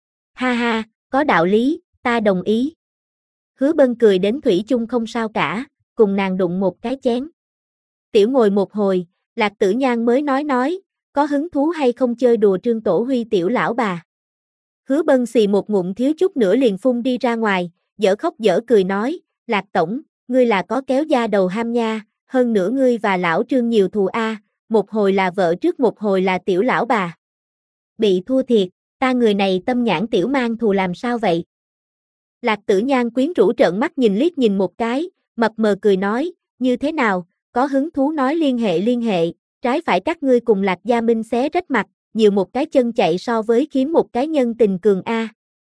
Ha ha, có đạo lý, ta đồng ý. Hứa Bân cười đến thủy chung không sao cả, cùng nàng đụng một cái chén. Tiểu ngồi một hồi, Lạc Tử Nhan mới nói, có hứng thú hay không chơi đùa Trương Tổ Huy tiểu lão bà. Hứa Bân xì một ngụm thiếu chút nữa liền phun đi ra ngoài, dở khóc dở cười nói, Lạc Tổng, ngươi là có kéo da đầu ham nha, hơn nữa ngươi và lão Trương nhiều thù a, một hồi là vợ trước một hồi là tiểu lão bà. Bị thua thiệt, ta người này tâm nhãn tiểu mang thù làm sao vậy? Lạc Tử Nhan quyến rũ trợn mắt nhìn liếc nhìn một cái, mập mờ cười nói, như thế nào, có hứng thú nói liên hệ, trái phải các ngươi cùng Lạc Gia Minh xé rách mặt, nhiều một cái chân chạy so với kiếm một cái nhân tình cường a.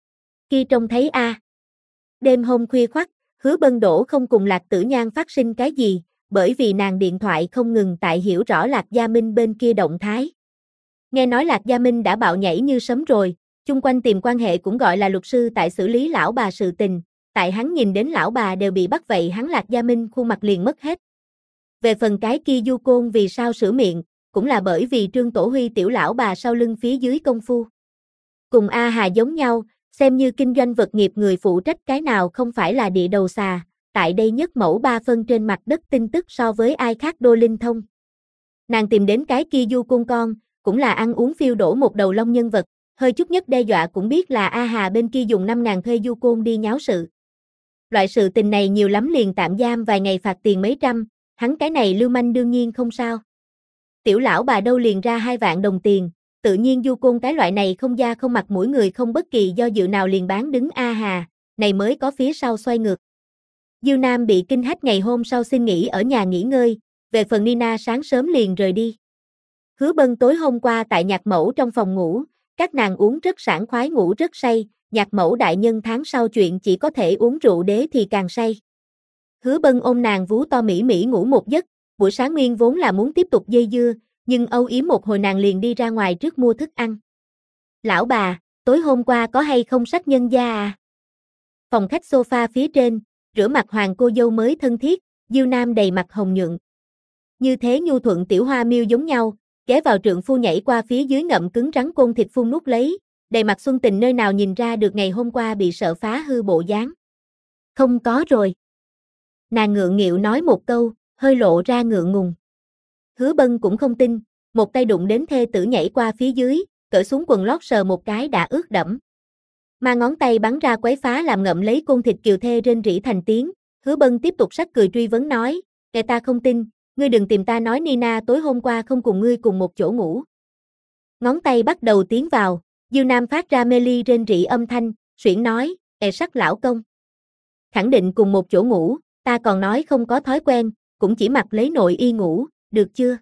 Kia trông thấy a. Đêm hôm khuya khoắt, Hứa Bân Đỗ không cùng Lạc Tử Nhan phát sinh cái gì, bởi vì nàng điện thoại không ngừng tại hiểu rõ Lạc Gia Minh bên kia động thái. Nghe nói Lạc Gia Minh đã bạo nhảy như sấm rồi, chung quanh tìm quan hệ cũng gọi là luật sư tại xử lý lão bà sự tình, tại hắn nhìn đến lão bà đều bị bắt vậy hắn Lạc Gia Minh khuôn mặt liền mất hết. Về phần cái kia Du Côn vì sao sửa miệng, cũng là bởi vì Trương Tổ Huy tiểu lão bà sau lưng phía dưới công phu. Cùng A Hà giống nhau, xem như kinh doanh vật nghiệp người phụ trách cái nào không phải là địa đầu xà, tại đây nhất mẫu ba phân trên mặt đất tin tức so với ai khác đô linh thông. Nàng tìm đến cái kia Du Côn con, cũng là ăn uống phiêu đổ một đầu lông nhân vật, hơi chút nhất đe dọa cũng biết là A Hà bên kia dùng 5.000 thuê Du Côn đi nháo sự. Loại sự tình này nhiều lắm liền tạm giam vài ngày phạt tiền mấy trăm, hắn cái này lưu manh đương nhiên không sao. Tiểu lão bà đâu liền ra 2 vạn đồng tiền, tự nhiên Du Côn cái loại này không da không mặt mũi người không bất kỳ do dự nào liền bán đứng A Hà, này mới có phía sau xoay ngược. Diêu Nam bị kinh hách ngày hôm sau xin nghỉ ở nhà nghỉ ngơi, về phần Nina sáng sớm liền rời đi. Hứa Bân tối hôm qua tại nhạc mẫu trong phòng ngủ, các nàng uống rất sảng khoái ngủ rất say, nhạc mẫu đại nhân tháng sau chuyện chỉ có thể uống rượu đế thì càng say. Hứa Bân ôm nàng vú to mỉ mỉ ngủ một giấc, buổi sáng nguyên vốn là muốn tiếp tục dây dưa, nhưng âu yếm một hồi nàng liền đi ra ngoài trước mua thức ăn. Lão bà, tối hôm qua có hay không sách nhân gia à? Phòng khách sofa phía trên, rửa mặt hoàng cô dâu mới thân thiết, Diêu Nam đầy mặt hồng nhuận. Như thế nhu thuận tiểu hoa miêu giống nhau, ghé vào trượng phu nhảy qua phía dưới ngậm cứng rắn côn thịt phun nuốt lấy, đầy mặt xuân tình nơi nào nhìn ra được ngày hôm qua bị sợ phá hư bộ dáng. Không có rồi. Nàng ngượng nghịu nói một câu, hơi lộ ra ngượng ngùng. Hứa Bân cũng không tin, một tay đụng đến thê tử nhảy qua phía dưới, cởi xuống quần lót sờ một cái đã ướt đẫm. Mà ngón tay bắn ra quấy phá làm ngậm lấy côn thịt kiều thê rên rỉ thành tiếng, Hứa Bân tiếp tục sắc cười truy vấn nói, kẻ ta không tin, ngươi đừng tìm ta nói Nina tối hôm qua không cùng ngươi cùng một chỗ ngủ. Ngón tay bắt đầu tiến vào, Diêu Nam phát ra mê ly rên rỉ âm thanh, xuyển nói, sắc lão công. Khẳng định cùng một chỗ ngủ, ta còn nói không có thói quen, cũng chỉ mặc lấy nội y ngủ, được chưa?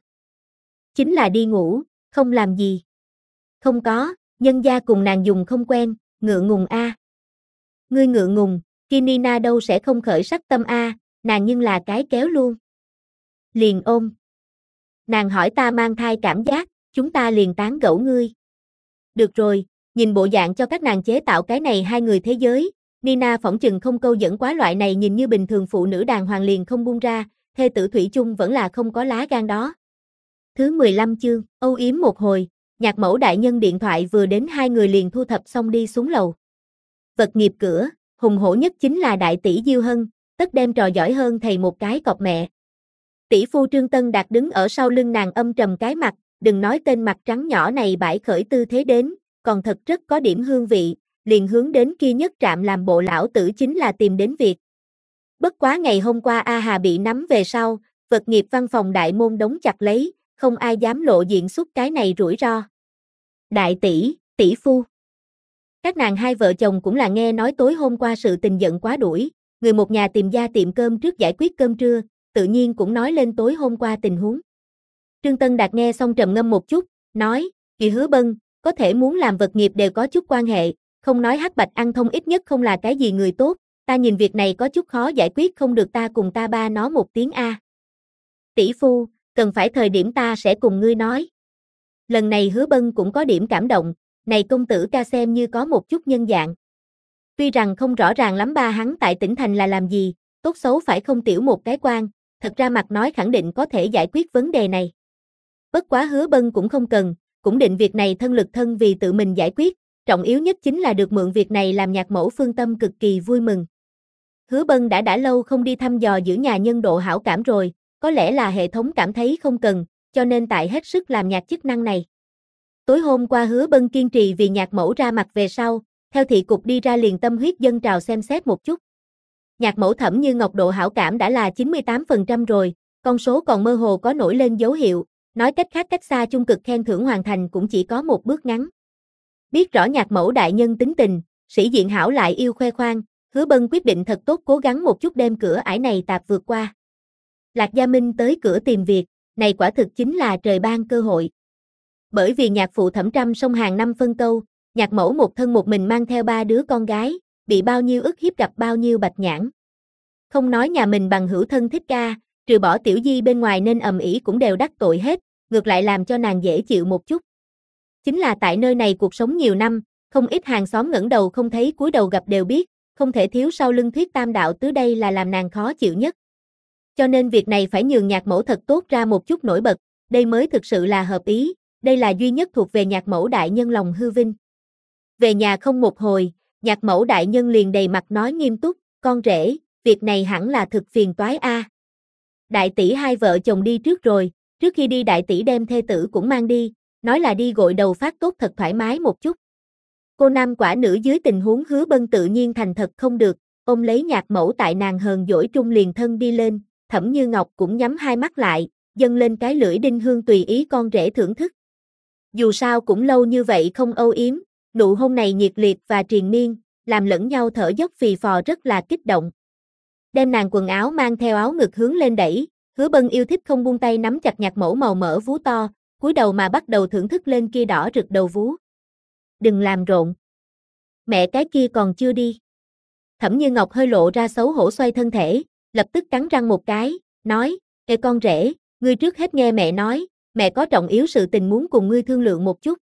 Chính là đi ngủ, không làm gì. Không có, nhân gia cùng nàng dùng không quen, ngượng ngùng a. Ngươi ngượng ngùng, kia Nina đâu sẽ không khởi sắc tâm a, nàng nhưng là cái kéo luôn. Liền ôm. Nàng hỏi ta mang thai cảm giác, chúng ta liền tán gẫu ngươi. Được rồi, nhìn bộ dạng cho các nàng chế tạo cái này hai người thế giới, Nina phỏng chừng không câu dẫn quá loại này nhìn như bình thường phụ nữ đàng hoàng liền không buông ra, thê tử thủy chung vẫn là không có lá gan đó. Thứ 15 chương, âu yếm một hồi, nhạc mẫu đại nhân điện thoại vừa đến hai người liền thu thập xong đi xuống lầu. Vật nghiệp cửa, hùng hổ nhất chính là đại tỷ Diêu Hân, tất đem trò giỏi hơn thầy một cái cọp mẹ. Tỷ phu Trương Tân Đạt đứng ở sau lưng nàng âm trầm cái mặt, đừng nói tên mặt trắng nhỏ này bãi khởi tư thế đến, còn thật rất có điểm hương vị, liền hướng đến kia nhất trạm làm bộ lão tử chính là tìm đến việc. Bất quá ngày hôm qua A Hà bị nắm về sau, vật nghiệp văn phòng đại môn đóng chặt lấy, không ai dám lộ diện xuất cái này rủi ro. Đại tỷ, tỷ phu. Các nàng hai vợ chồng cũng là nghe nói tối hôm qua sự tình giận quá đuổi, người một nhà tìm ra tiệm cơm trước giải quyết cơm trưa, tự nhiên cũng nói lên tối hôm qua tình huống. Trương Tân Đạt nghe xong trầm ngâm một chút, nói, vì Hứa Bân, có thể muốn làm vật nghiệp đều có chút quan hệ, không nói hắc bạch ăn thông ít nhất không là cái gì người tốt, ta nhìn việc này có chút khó giải quyết không được ta cùng ta ba nói một tiếng A. Tỷ phu, cần phải thời điểm ta sẽ cùng ngươi nói. Lần này Hứa Bân cũng có điểm cảm động, này công tử ca xem như có một chút nhân dạng. Tuy rằng không rõ ràng lắm ba hắn tại tỉnh thành là làm gì, tốt xấu phải không tiểu một cái quan, thật ra mặt nói khẳng định có thể giải quyết vấn đề này. Bất quá Hứa Bân cũng không cần, cũng định việc này thân lực thân vì tự mình giải quyết, trọng yếu nhất chính là được mượn việc này làm nhạc mẫu Phương Tâm cực kỳ vui mừng. Hứa Bân đã lâu không đi thăm dò giữ nhà nhân độ hảo cảm rồi, có lẽ là hệ thống cảm thấy không cần, cho nên tại hết sức làm nhạc chức năng này. Tối hôm qua Hứa Bân kiên trì vì nhạc mẫu ra mặt về sau, theo thị cục đi ra liền tâm huyết dâng trào xem xét một chút. Nhạc mẫu Thẩm Như Ngọc độ hảo cảm đã là 98% rồi, con số còn mơ hồ có nổi lên dấu hiệu, nói cách khác cách xa chung cực khen thưởng hoàn thành cũng chỉ có một bước ngắn. Biết rõ nhạc mẫu đại nhân tính tình, sĩ diện hảo lại yêu khoe khoang, Hứa Bân quyết định thật tốt cố gắng một chút đem cửa ải này tạp vượt qua. Lạc Gia Minh tới cửa tìm việc, này quả thực chính là trời ban cơ hội. Bởi vì nhạc phụ Thẩm Trâm sông hàng năm phân câu, nhạc mẫu một thân một mình mang theo 3 đứa con gái, bị bao nhiêu ức hiếp gặp bao nhiêu bạch nhãn. Không nói nhà mình bằng hữu thân thích ca, trừ bỏ tiểu di bên ngoài nên ầm ĩ cũng đều đắc tội hết, ngược lại làm cho nàng dễ chịu một chút. Chính là tại nơi này cuộc sống nhiều năm, không ít hàng xóm ngẩng đầu không thấy cúi đầu gặp đều biết, không thể thiếu sau lưng thuyết tam đạo tứ đây là làm nàng khó chịu nhất. Cho nên việc này phải nhường nhạc mẫu thật tốt ra một chút nổi bật, đây mới thực sự là hợp ý, đây là duy nhất thuộc về nhạc mẫu đại nhân lòng hư vinh. Về nhà không một hồi, nhạc mẫu đại nhân liền đầy mặt nói nghiêm túc, con rể, việc này hẳn là thực phiền toái a. Đại tỷ hai vợ chồng đi trước rồi, trước khi đi đại tỷ đem thê tử cũng mang đi, nói là đi gội đầu phát tốt thật thoải mái một chút. Cô nam quả nữ dưới tình huống Hứa Bân tự nhiên thành thật không được, ôm lấy nhạc mẫu tại nàng hờn dỗi trung liền thân đi lên, Thẩm Như Ngọc cũng nhắm hai mắt lại, dâng lên cái lưỡi đinh hương tùy ý con rể thưởng thức. Dù sao cũng lâu như vậy không âu yếm, nụ hôn này nhiệt liệt và triền miên, làm lẫn nhau thở dốc phì phò rất là kích động. Đem nàng quần áo mang theo áo ngực hướng lên đẩy, Hứa Bân yêu thích không buông tay nắm chặt nhạc mẫu màu mỡ vú to, cúi đầu mà bắt đầu thưởng thức lên kia đỏ rực đầu vú. Đừng làm rộn. Mẹ cái kia còn chưa đi. Thẩm Như Ngọc hơi lộ ra xấu hổ xoay thân thể, lập tức cắn răng một cái, nói, ê con rể, ngươi trước hết nghe mẹ nói, mẹ có trọng yếu sự tình muốn cùng ngươi thương lượng một chút.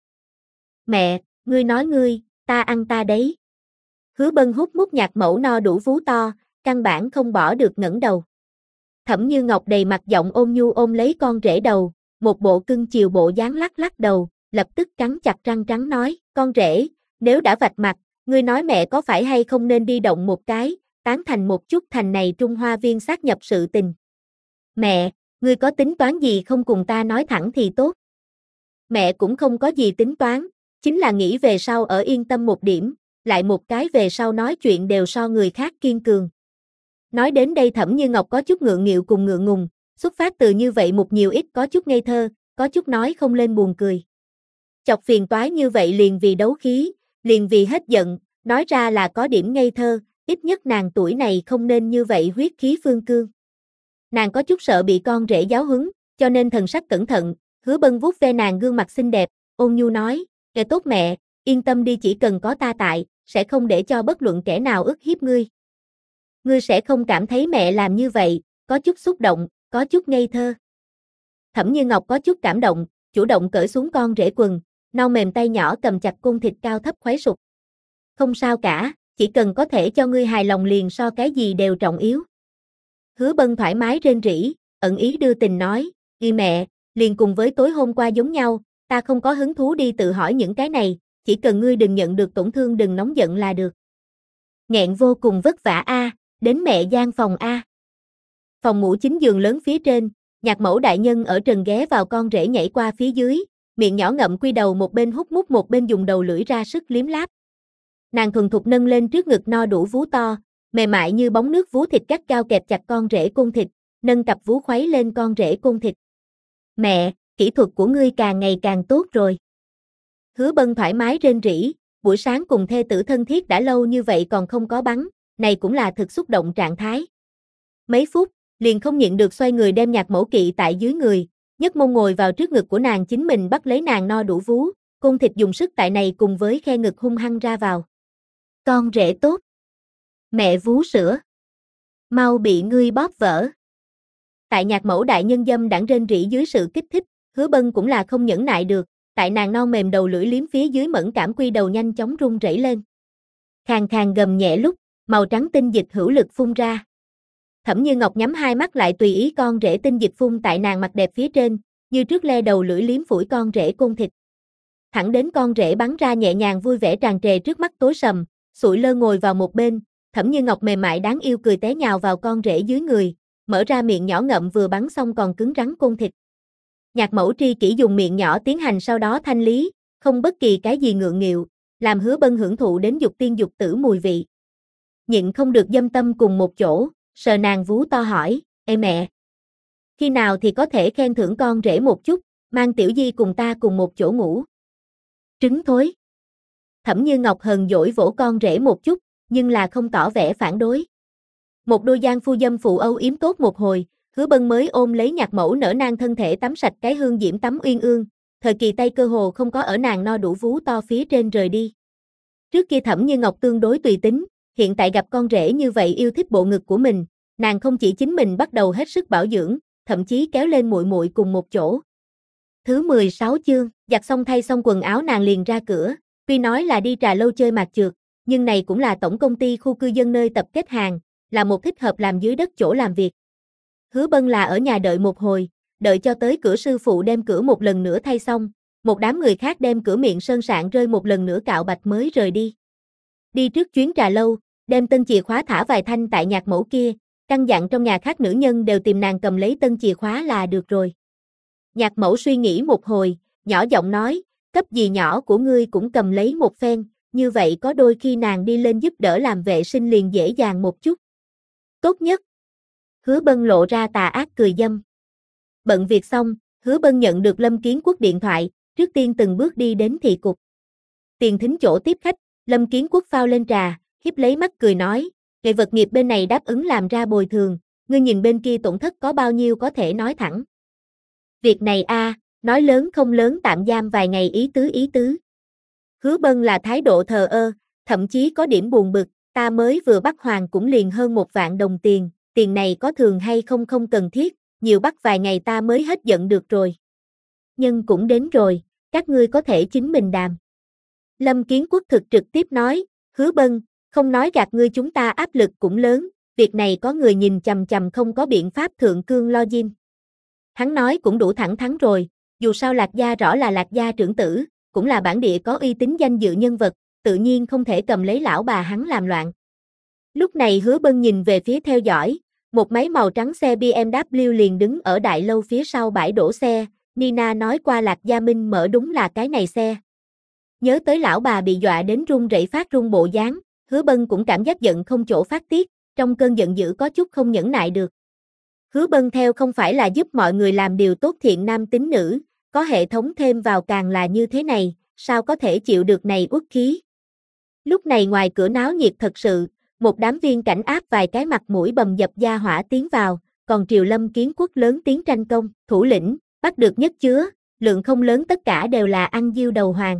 Mẹ, ngươi nói ngươi, ta ăn ta đấy. Hứa Bân hút mút nhạc mẫu no đủ vú to, căn bản không bỏ được ngẩng đầu. Thẩm Như Ngọc đầy mặt giọng ôn nhu ôm lấy con rể đầu, một bộ cưng chiều bộ dáng lắc lắc đầu, lập tức cắn chặt răng trắng nói, con rể, nếu đã vạch mặt, ngươi nói mẹ có phải hay không nên đi động một cái, tán thành một chút thành này Trung Hoa Viên sát nhập sự tình. Mẹ, ngươi có tính toán gì không cùng ta nói thẳng thì tốt. Mẹ cũng không có gì tính toán, chính là nghĩ về sau ở yên tâm một điểm, lại một cái về sau nói chuyện đều so người khác kiên cường. Nói đến đây Thẩm Như Ngọc có chút ngượng nghịu cùng ngượng ngùng, xuất phát từ như vậy một nhiều ít có chút ngây thơ, có chút nói không lên buồn cười. Chọc phiền toái như vậy liền vì đấu khí, liền vì hết giận, nói ra là có điểm ngây thơ, ít nhất nàng tuổi này không nên như vậy huyết khí phương cương. Nàng có chút sợ bị con rể giáo huấn, cho nên thần sắc cẩn thận, Hứa Bân vuốt ve nàng gương mặt xinh đẹp, ôn nhu nói, kệ tốt mẹ, yên tâm đi chỉ cần có ta tại, sẽ không để cho bất luận kẻ nào ức hiếp ngươi. Ngươi sẽ không cảm thấy mẹ làm như vậy, có chút xúc động, có chút ngây thơ. Thẩm Như Ngọc có chút cảm động, chủ động cởi xuống con rể quần, nâu mềm tay nhỏ cầm chặt côn thịt cao thấp khuấy sụp. Không sao cả, chỉ cần có thể cho ngươi hài lòng liền so cái gì đều trọng yếu. Hứa Bân thoải mái rên rỉ, ẩn ý đưa tình nói, mẹ, liền cùng với tối hôm qua giống nhau, ta không có hứng thú đi tự hỏi những cái này, chỉ cần ngươi đừng nhận được tổn thương đừng nóng giận là được. Nghẹn vô cùng vất vả a, đến mẹ gian phòng a. Phòng ngủ chính giường lớn phía trên, Nhạc Mẫu đại nhân ở trần ghé vào con rể nhảy qua phía dưới, miệng nhỏ ngậm quy đầu một bên hút mút một bên dùng đầu lưỡi ra sức liếm láp. Nàng thuần thục nâng lên trước ngực no đủ vú to, mềm mại như bóng nước vú thịt gắt gao kẹp chặt con rể côn thịt, nâng cặp vú khuấy lên con rể côn thịt. Mẹ, kỹ thuật của ngươi càng ngày càng tốt rồi. Hứa Bân thoải mái rên rỉ, buổi sáng cùng thê tử thân thiết đã lâu như vậy còn không có bắn, này cũng là thực xúc động trạng thái. Mấy phút, liền không nhịn được xoay người đem Nhạc Mẫu kỵ tại dưới người, nhấc mông ngồi vào trước ngực của nàng chính mình bắt lấy nàng no đủ vú, côn thịt dùng sức tại này cùng với khe ngực hung hăng ra vào. Con rể tốt. Mẹ vú sữa. Mau bị ngươi bóp vỡ. Tại Nhạc Mẫu đại nhân dâm đãng rên rỉ dưới sự kích thích, Hứa Bân cũng là không nhẫn nại được, tại nàng non mềm đầu lưỡi liếm phía dưới mẫn cảm quy đầu nhanh chóng run rẩy lên. Khàn khàn gầm nhẹ lúc, màu trắng tinh dịch hữu lực phun ra. Thẩm Như Ngọc nhắm hai mắt lại tùy ý con rể tinh dịch phun tại nàng mặt đẹp phía trên, như trước le đầu lưỡi liếm phủi con rể côn thịt. Thẳng đến con rể bắn ra nhẹ nhàng vui vẻ tràn trề trước mắt tối sầm, sụi lơ ngồi vào một bên, Thẩm Như Ngọc mềm mại đáng yêu cười té nhào vào con rể dưới người, mở ra miệng nhỏ ngậm vừa bắn xong còn cứng rắn côn thịt. Nhạc Mẫu tri kỷ dùng miệng nhỏ tiến hành sau đó thanh lý, không bất kỳ cái gì ngượng nghịu, làm Hứa Bân hưởng thụ đến dục tiên dục tử mùi vị. Nhịn không được dâm tâm cùng một chỗ, sờ nàng vú to hỏi, ê mẹ, khi nào thì có thể khen thưởng con rể một chút, mang Tiểu Di cùng ta cùng một chỗ ngủ. Trứng thối. Thẩm Như Ngọc hờn dỗi vỗ con rể một chút, nhưng là không tỏ vẻ phản đối. Một đôi giang phu dâm phụ âu yếm tốt một hồi, Hứa Bân mới ôm lấy Nhạc Mẫu nở nang thân thể tắm sạch cái hương diễm tắm uyên ương, thời kỳ tay cơ hồ không có ở nàng no đủ vú to phía trên rời đi. Trước kia Thẩm Như Ngọc tương đối tùy tính, hiện tại gặp con rể như vậy yêu thích bộ ngực của mình, nàng không chỉ chính mình bắt đầu hết sức bảo dưỡng, thậm chí kéo lên muội muội cùng một chỗ. Thứ 16 chương, giặt xong thay xong quần áo nàng liền ra cửa, tuy nói là đi trà lâu chơi mạt trượt, nhưng này cũng là tổng công ty khu cư dân nơi tập kết hàng, là một thích hợp làm dưới đất chỗ làm việc. Hứa Bân là ở nhà đợi một hồi, đợi cho tới cửa sư phụ đem cửa một lần nữa thay xong, một đám người khác đem cửa miệng sơn sạn rơi một lần nữa cạo bạch mới rời đi. Đi trước chuyến trà lâu, đem tân chìa khóa thả vài thanh tại Nhạc Mẫu kia, căn dặn trong nhà khác nữ nhân đều tìm nàng cầm lấy tân chìa khóa là được rồi. Nhạc Mẫu suy nghĩ một hồi, nhỏ giọng nói, cấp dì nhỏ của ngươi cũng cầm lấy một phen, như vậy có đôi khi nàng đi lên giúp đỡ làm vệ sinh liền dễ dàng một chút. Tốt nhất. Hứa Bân lộ ra tà ác cười dâm. Bận việc xong, Hứa Bân nhận được Lâm Kiến Quốc điện thoại, trước tiên từng bước đi đến thị cục. Tiền thính chỗ tiếp khách, Lâm Kiến Quốc phao lên trà, hiếp lấy mắt cười nói, nghệ vật nghiệp bên này đáp ứng làm ra bồi thường, ngươi nhìn bên kia tổn thất có bao nhiêu có thể nói thẳng. Việc này nói lớn không lớn tạm giam vài ngày ý tứ. Hứa Bân là thái độ thờ ơ, thậm chí có điểm buồn bực, ta mới vừa bắt hoàng cũng liền hơn 1 vạn đồng tiền, tiền này có thường hay không không cần thiết, nhiều bắt vài ngày ta mới hết giận được rồi. Nhưng cũng đến rồi, các ngươi có thể chính mình đàm. Lâm Kiến Quốc thực trực tiếp nói, Hứa Bân, không nói gạt ngươi chúng ta áp lực cũng lớn, việc này có người nhìn chằm chằm không có biện pháp thượng cương lo dinh. Hắn nói cũng đủ thẳng thắn rồi, dù sao Lạc Gia rõ là Lạc Gia trưởng tử, cũng là bản địa có uy tín danh dự nhân vật, tự nhiên không thể cầm lấy lão bà hắn làm loạn. Lúc này Hứa Bân nhìn về phía theo dõi, một máy màu trắng xe BMW liền đứng ở đại lâu phía sau bãi đổ xe, Nina nói qua Lạc Gia Minh mở đúng là cái này xe. Nhớ tới lão bà bị dọa đến run rẩy phát run bộ dáng, Hứa Bân cũng cảm giác giận không chỗ phát tiết, trong cơn giận dữ có chút không nhẫn nại được. Hứa Bân theo không phải là giúp mọi người làm điều tốt thiện nam tín nữ, có hệ thống thêm vào càng là như thế này, sao có thể chịu được này uất khí. Lúc này ngoài cửa náo nhiệt thật sự, một đám viên cảnh áp vài cái mặt mũi bầm dập gia hỏa tiến vào, còn Triều Lâm Kiến Quốc lớn tiếng tranh công, thủ lĩnh, bắt được nhất chứa, lượng không lớn tất cả đều là ăn diêu đầu hoàng.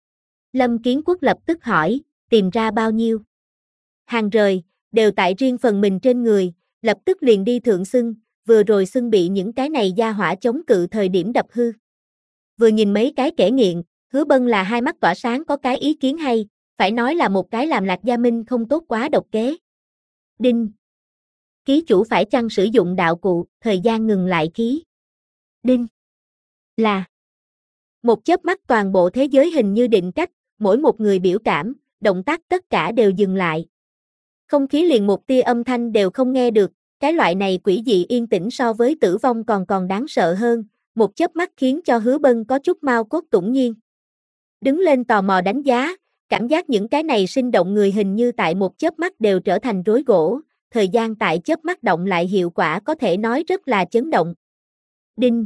Lâm Kiến Quốc lập tức hỏi, tìm ra bao nhiêu? Hàng rời, đều tại riêng phần mình trên người, lập tức liền đi thượng xưng, vừa rồi xưng bị những cái này gia hỏa chống cự thời điểm đập hư. Vừa nhìn mấy cái kẻ nghiện, Hứa Bân là hai mắt tỏa sáng có cái ý kiến hay, phải nói là một cái làm Lạc Gia Minh không tốt quá độc kế. Đinh. Ký chủ phải chăng sử dụng đạo cụ, thời gian ngừng lại khí. Đinh. Là. Một chớp mắt toàn bộ thế giới hình như định cách, mỗi một người biểu cảm, động tác tất cả đều dừng lại. Không khí liền một tia âm thanh đều không nghe được, cái loại này quỷ dị yên tĩnh so với tử vong còn đáng sợ hơn, một chớp mắt khiến cho Hứa Bân có chút mau cốt tủng nhiên. Đứng lên tò mò đánh giá, cảm giác những cái này sinh động người hình như tại một chớp mắt đều trở thành rối gỗ, thời gian tại chớp mắt động lại hiệu quả có thể nói rất là chấn động. Đinh.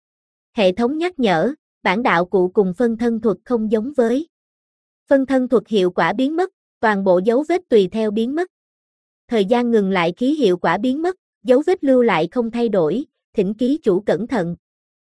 Hệ thống nhắc nhở, bản đạo cụ cùng phân thân thuật không giống với. Phân thân thuật hiệu quả biến mất, toàn bộ dấu vết tùy theo biến mất. Thời gian ngừng lại khí hiệu quả biến mất, dấu vết lưu lại không thay đổi, thỉnh ký chủ cẩn thận.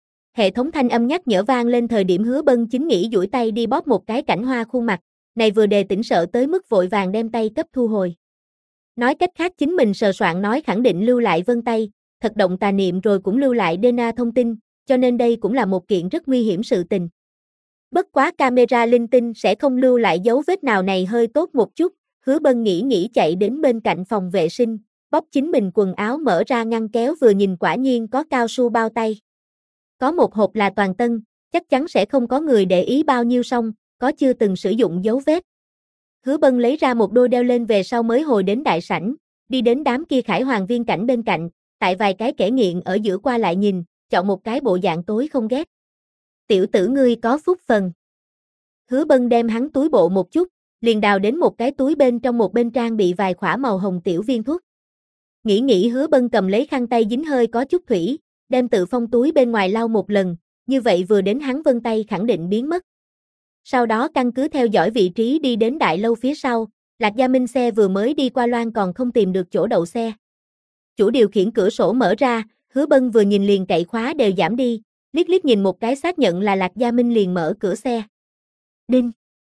Hệ thống thanh âm nhắc nhở vang lên thời điểm Hứa Bân chính nghĩ duỗi tay đi bóp một cái cảnh hoa khuôn mặt, này vừa đề tỉnh sợ tới mức vội vàng đem tay cấp thu hồi. Nói cách khác chính mình sờ soạn nói khẳng định lưu lại vân tay, thật động tà niệm rồi cũng lưu lại DNA thông tin, cho nên đây cũng là một kiện rất nguy hiểm sự tình. Bất quá camera linh tinh sẽ không lưu lại dấu vết nào này hơi tốt một chút, Hứa Bân nghĩ chạy đến bên cạnh phòng vệ sinh, bóp chính mình quần áo mở ra ngăn kéo vừa nhìn quả nhiên có cao su bao tay. Có một hộp là toàn tân, chắc chắn sẽ không có người để ý bao nhiêu xong, có chưa từng sử dụng dấu vết. Hứa Bân lấy ra một đôi đeo lên về sau mới hồi đến đại sảnh, đi đến đám kia khải hoàng viên cảnh bên cạnh, tại vài cái kẻ nghiện ở giữa qua lại nhìn, chọn một cái bộ dạng tối không ghét. Tiểu tử ngươi có phúc phần. Hứa Bân đem hắn túi bộ một chút, liền đào đến một cái túi bên trong một bên trang bị vài khỏa màu hồng tiểu viên thuốc. Nghĩ Hứa Bân cầm lấy khăn tay dính hơi có chút thủy, đem tự phong túi bên ngoài lau một lần, như vậy vừa đến hắn vân tay khẳng định biến mất. Sau đó căn cứ theo dõi vị trí đi đến đại lâu phía sau, Lạc Gia Minh xe vừa mới đi qua loan còn không tìm được chỗ đậu xe. Chủ điều khiển cửa sổ mở ra, Hứa Bân vừa nhìn liền cậy khóa đều giảm đi, liếc nhìn một cái xác nhận là Lạc Gia Minh liền mở cửa xe. Đinh.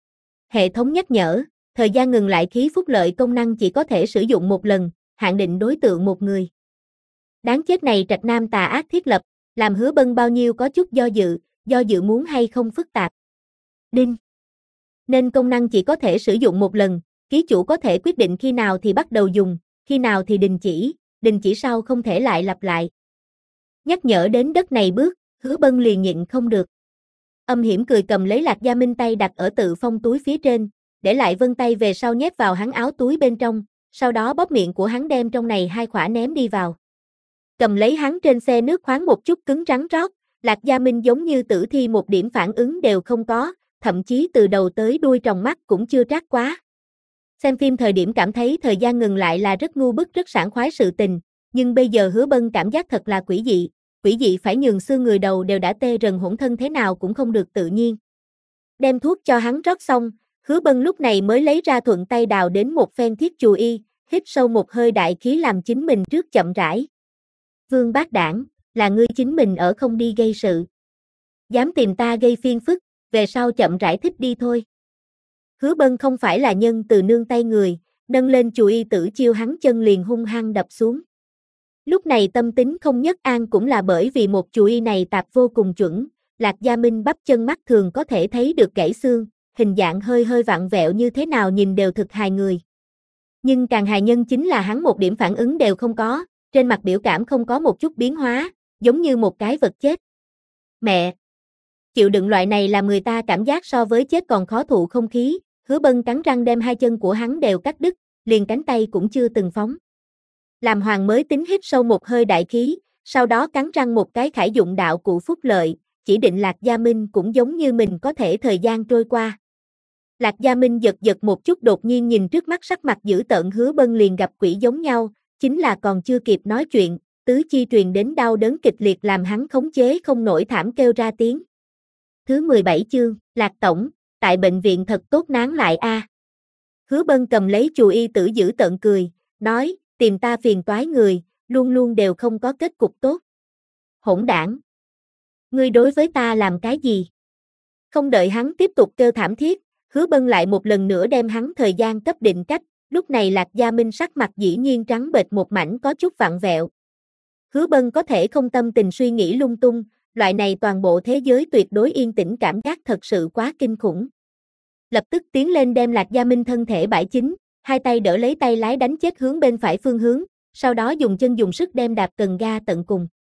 Hệ thống nhắc nhở, thời gian ngừng lại khí phúc lợi công năng chỉ có thể sử dụng một lần, hạn định đối tượng một người. Đáng chết này trạch nam tà ác thiết lập, làm Hứa Bân bao nhiêu có chút do dự muốn hay không phức tạp. Đinh. Nên công năng chỉ có thể sử dụng một lần, ký chủ có thể quyết định khi nào thì bắt đầu dùng, khi nào thì đình chỉ sau không thể lại lặp lại. Nhắc nhở đến đất này bước, Hứa Bân liền nhịn không được. Âm hiểm cười cầm lấy Lạc Gia Minh tay đặt ở tự phong túi phía trên, để lại vân tay về sau nhét vào hắn áo túi bên trong, sau đó bóp miệng của hắn đem trong này hai khỏa ném đi vào. Cầm lấy hắn trên xe nước khoáng một chút cứng rắn rót, Lạc Gia Minh giống như tử thi một điểm phản ứng đều không có, thậm chí từ đầu tới đuôi tròng mắt cũng chưa trát quá. Xem phim thời điểm cảm thấy thời gian ngừng lại là rất ngu bức rất sảng khoái sự tình, nhưng bây giờ Hứa Bân cảm giác thật là quỷ dị phải nhường xương người đầu đều đã tê rần hỗn thân thế nào cũng không được tự nhiên. Đem thuốc cho hắn rót xong, Hứa Bân lúc này mới lấy ra thuận tay đào đến một phen thiết chù y, hít sâu một hơi đại khí làm chính mình trước chậm rãi. Vương bác đảng, là ngươi chính mình ở không đi gây sự. Dám tìm ta gây phiền phức, về sau chậm rãi thích đi thôi. Hứa Bân không phải là nhân từ nương tay người, nâng lên chù y tử chiêu hắn chân liền hung hăng đập xuống. Lúc này tâm tính không nhất an cũng là bởi vì một chù y này tạp vô cùng chuẩn, Lạc Gia Minh bắp chân mắt thường có thể thấy được gãy xương, hình dạng hơi vặn vẹo như thế nào nhìn đều thực hài người. Nhưng càng hài nhân chính là hắn một điểm phản ứng đều không có, trên mặt biểu cảm không có một chút biến hóa, giống như một cái vật chết. Mẹ! Chịu đựng loại này làm người ta cảm giác so với chết còn khó thụ không khí, Hứa Bân cắn răng đem hai chân của hắn đều cắt đứt, liền cánh tay cũng chưa từng phóng. Làm Hoàng mới tính hít sâu một hơi đại khí, sau đó cắn răng một cái khải dụng đạo cụ phúc lợi, chỉ định Lạc Gia Minh cũng giống như mình có thể thời gian trôi qua. Lạc Gia Minh giật một chút đột nhiên nhìn trước mắt sắc mặt dữ tợn Hứa Bân liền gặp quỷ giống nhau, chính là còn chưa kịp nói chuyện, tứ chi truyền đến đau đớn kịch liệt làm hắn khống chế không nổi thảm kêu ra tiếng. Thứ 17 chương, Lạc Tổng, tại bệnh viện thật tốt nán lại a. Hứa Bân cầm lấy chù y tử dữ tợn cười, nói, tìm ta phiền toái người, luôn luôn đều không có kết cục tốt. Hỗn đảng! Ngươi đối với ta làm cái gì? Không đợi hắn tiếp tục kêu thảm thiết, Hứa Bân lại một lần nữa đem hắn thời gian cấp định cách, lúc này Lạc Gia Minh sắc mặt dĩ nhiên trắng bệch một mảnh có chút vặn vẹo. Hứa Bân có thể không tâm tình suy nghĩ lung tung, loại này toàn bộ thế giới tuyệt đối yên tĩnh cảm giác thật sự quá kinh khủng. lập tức tiến lên đem Lạc Gia Minh thân thể bãi chính, hai tay đỡ lấy tay lái đánh chết hướng bên phải phương hướng, sau đó dùng chân dùng sức đem đạp cần ga tận cùng.